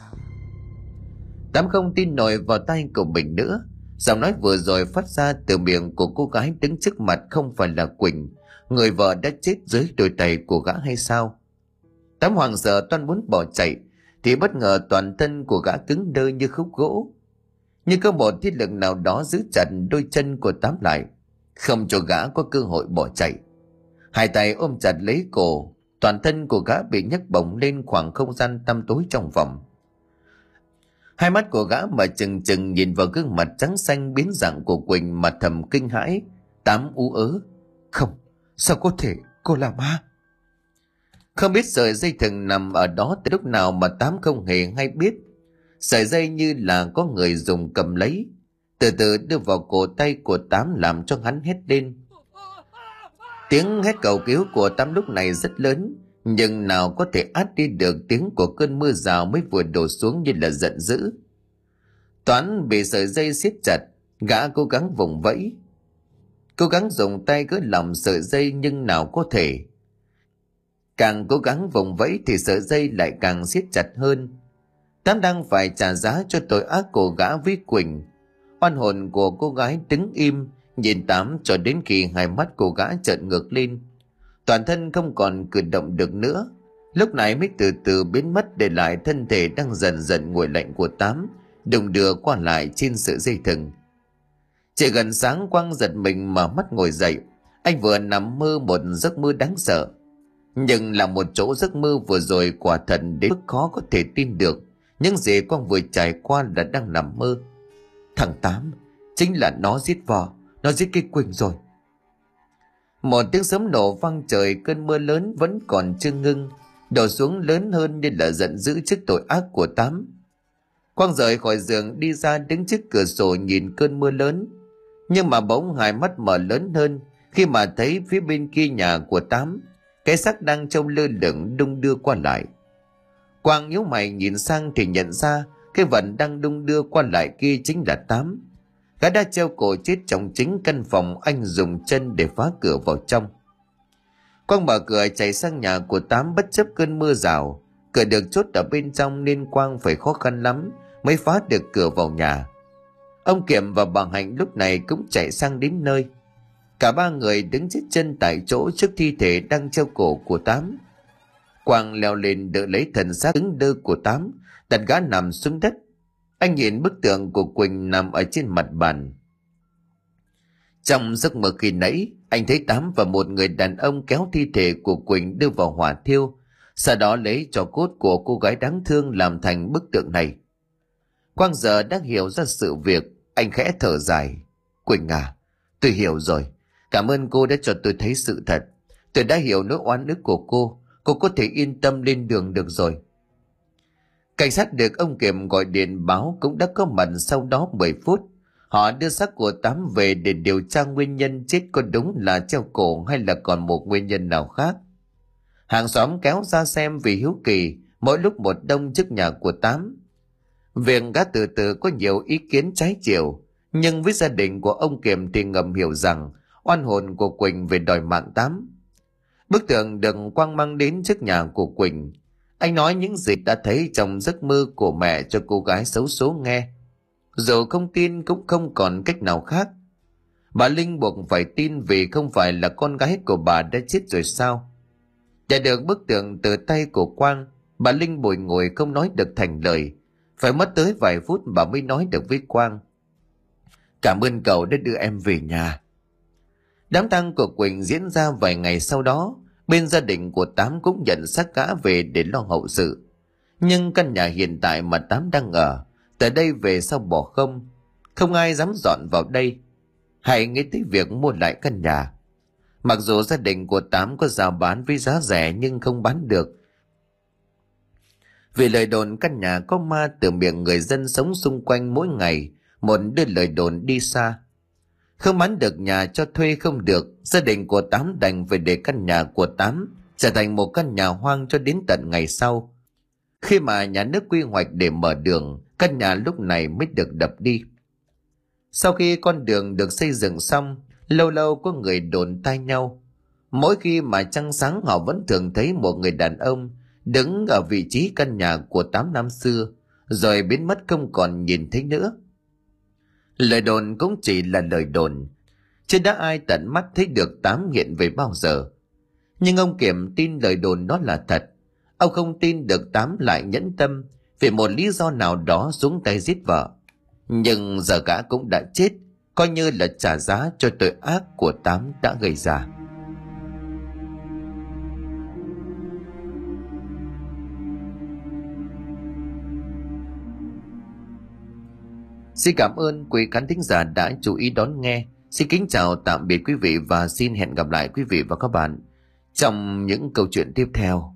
Tám không tin nổi vào tai của mình nữa. Giọng nói vừa rồi phát ra từ miệng của cô gái đứng trước mặt không phải là Quỳnh, người vợ đã chết dưới đôi tay của gã hay sao? Tám hoảng sợ toan muốn bỏ chạy thì bất ngờ toàn thân của gã cứng đơ như khúc gỗ, như có một thiết lực nào đó giữ chặt đôi chân của Tám lại, không cho gã có cơ hội bỏ chạy. Hai tay ôm chặt lấy cổ, toàn thân của gã bị nhấc bổng lên khoảng không gian tăm tối trong phòng. Hai mắt của gã mà chừng chừng nhìn vào gương mặt trắng xanh biến dạng của Quỳnh mà thầm kinh hãi. Tám ú ớ: Không, sao có thể, cô là ma? Không biết sợi dây thừng nằm ở đó từ lúc nào mà Tám không hề hay biết. Sợi dây như là có người dùng cầm lấy, từ từ đưa vào cổ tay của Tám làm cho hắn hét lên. Tiếng hét cầu cứu của Tám lúc này rất lớn, nhưng nào có thể át đi được tiếng của cơn mưa rào mới vừa đổ xuống như là giận dữ. Toán bị sợi dây siết chặt, gã cố gắng vùng vẫy, cố gắng dùng tay gỡ lỏng sợi dây nhưng nào có thể. Càng cố gắng vùng vẫy thì sợi dây lại càng siết chặt hơn. Tám đang phải trả giá cho tội ác của gã với Quỳnh. Oan hồn của cô gái đứng im nhìn Tám cho đến khi hai mắt cô gã trợn ngược lên, toàn thân không còn cử động được nữa, lúc này mới từ từ biến mất, để lại thân thể đang dần dần nguội lạnh của Tám đung đưa qua lại trên sợi dây thừng. Chỉ gần sáng, Quang giật mình mở mắt ngồi dậy. Anh vừa nằm mơ một giấc mơ đáng sợ, nhưng là một chỗ giấc mơ vừa rồi quả thật đến mức khó có thể tin được những gì Quang vừa trải qua là đang nằm mơ. Thằng Tám chính là nó giết vợ, nó giết cái Quỳnh rồi. Một tiếng sấm nổ vang trời, cơn mưa lớn vẫn còn chưa ngưng, đổ xuống lớn hơn như là giận dữ trước tội ác của Tám. Quang rời khỏi giường đi ra đứng trước cửa sổ nhìn cơn mưa lớn, nhưng mà bỗng hai mắt mở lớn hơn khi mà thấy phía bên kia nhà của Tám, cái xác đang trông lơ lửng đung đưa qua lại. Quang nhíu mày nhìn sang thì nhận ra cái vật đang đung đưa qua lại kia chính là Tám. Gã đã treo cổ chết trong chính căn phòng anh dùng chân để phá cửa vào trong. Quang mở cửa chạy sang nhà của Tám bất chấp cơn mưa rào. Cửa được chốt ở bên trong nên Quang phải khó khăn lắm mới phá được cửa vào nhà. Ông Kiểm và bà Hạnh lúc này cũng chạy sang đến nơi. Cả ba người đứng chết chân tại chỗ trước thi thể đang treo cổ của Tám. Quang leo lên đỡ lấy thần xác cứng đơ của Tám, đặt gã nằm xuống đất. Anh nhìn bức tượng của Quỳnh nằm ở trên mặt bàn. Trong giấc mơ khi nãy, anh thấy Tám và một người đàn ông kéo thi thể của Quỳnh đưa vào hỏa thiêu, sau đó lấy tro cốt của cô gái đáng thương làm thành bức tượng này. Quang giờ đã hiểu ra sự việc, anh khẽ thở dài. Quỳnh à, tôi hiểu rồi. Cảm ơn cô đã cho tôi thấy sự thật. Tôi đã hiểu nỗi oan ức của cô. Cô có thể yên tâm lên đường được rồi. Cảnh sát được ông Kiểm gọi điện báo cũng đã có mặt sau đó mười phút. Họ đưa xác của Tám về để điều tra nguyên nhân chết có đúng là treo cổ hay là còn một nguyên nhân nào khác. Hàng xóm kéo ra xem vì hiếu kỳ, mỗi lúc một đông trước nhà của Tám. Việc gã từ từ có nhiều ý kiến trái chiều, nhưng với gia đình của ông Kiểm thì ngầm hiểu rằng oan hồn của Quỳnh về đòi mạng Tám. Bức tượng được Quang mang đến trước nhà của Quỳnh. Anh nói những gì đã thấy trong giấc mơ của mẹ cho cô gái xấu số nghe. Dù không tin cũng không còn cách nào khác. Bà Linh buộc phải tin vì không phải là con gái của bà đã chết rồi sao? Nhận được bức tượng từ tay của Quang, bà Linh bồi ngồi không nói được thành lời. Phải mất tới vài phút bà mới nói được với Quang: "Cảm ơn cậu đã đưa em về nhà." Đám tang của Quỳnh diễn ra vài ngày sau đó. Bên gia đình của Tám cũng nhận xác gã về để lo hậu sự. Nhưng căn nhà hiện tại mà Tám đang ở, từ đây về sau bỏ không. Không ai dám dọn vào đây hay nghĩ tới việc mua lại căn nhà. Mặc dù gia đình của Tám có rao bán với giá rẻ nhưng không bán được, vì lời đồn căn nhà có ma từ miệng người dân sống xung quanh mỗi ngày một đưa lời đồn đi xa. Không bán được nhà cho thuê không được, gia đình của Tám đành phải để căn nhà của Tám trở thành một căn nhà hoang cho đến tận ngày sau. Khi mà nhà nước quy hoạch để mở đường, căn nhà lúc này mới được đập đi. Sau khi con đường được xây dựng xong, lâu lâu có người đồn tai nhau. Mỗi khi mà trăng sáng họ vẫn thường thấy một người đàn ông đứng ở vị trí căn nhà của Tám năm xưa, rồi biến mất không còn nhìn thấy nữa. Lời đồn cũng chỉ là lời đồn, chứ đã ai tận mắt thấy được Tám hiện về bao giờ. Nhưng ông Kiểm tin lời đồn đó là thật. Ông không tin được Tám lại nhẫn tâm vì một lý do nào đó xuống tay giết vợ. Nhưng giờ gã cũng đã chết, coi như là trả giá cho tội ác của Tám đã gây ra. Xin cảm ơn quý khán thính giả đã chú ý đón nghe. Xin kính chào tạm biệt quý vị và xin hẹn gặp lại quý vị và các bạn trong những câu chuyện tiếp theo.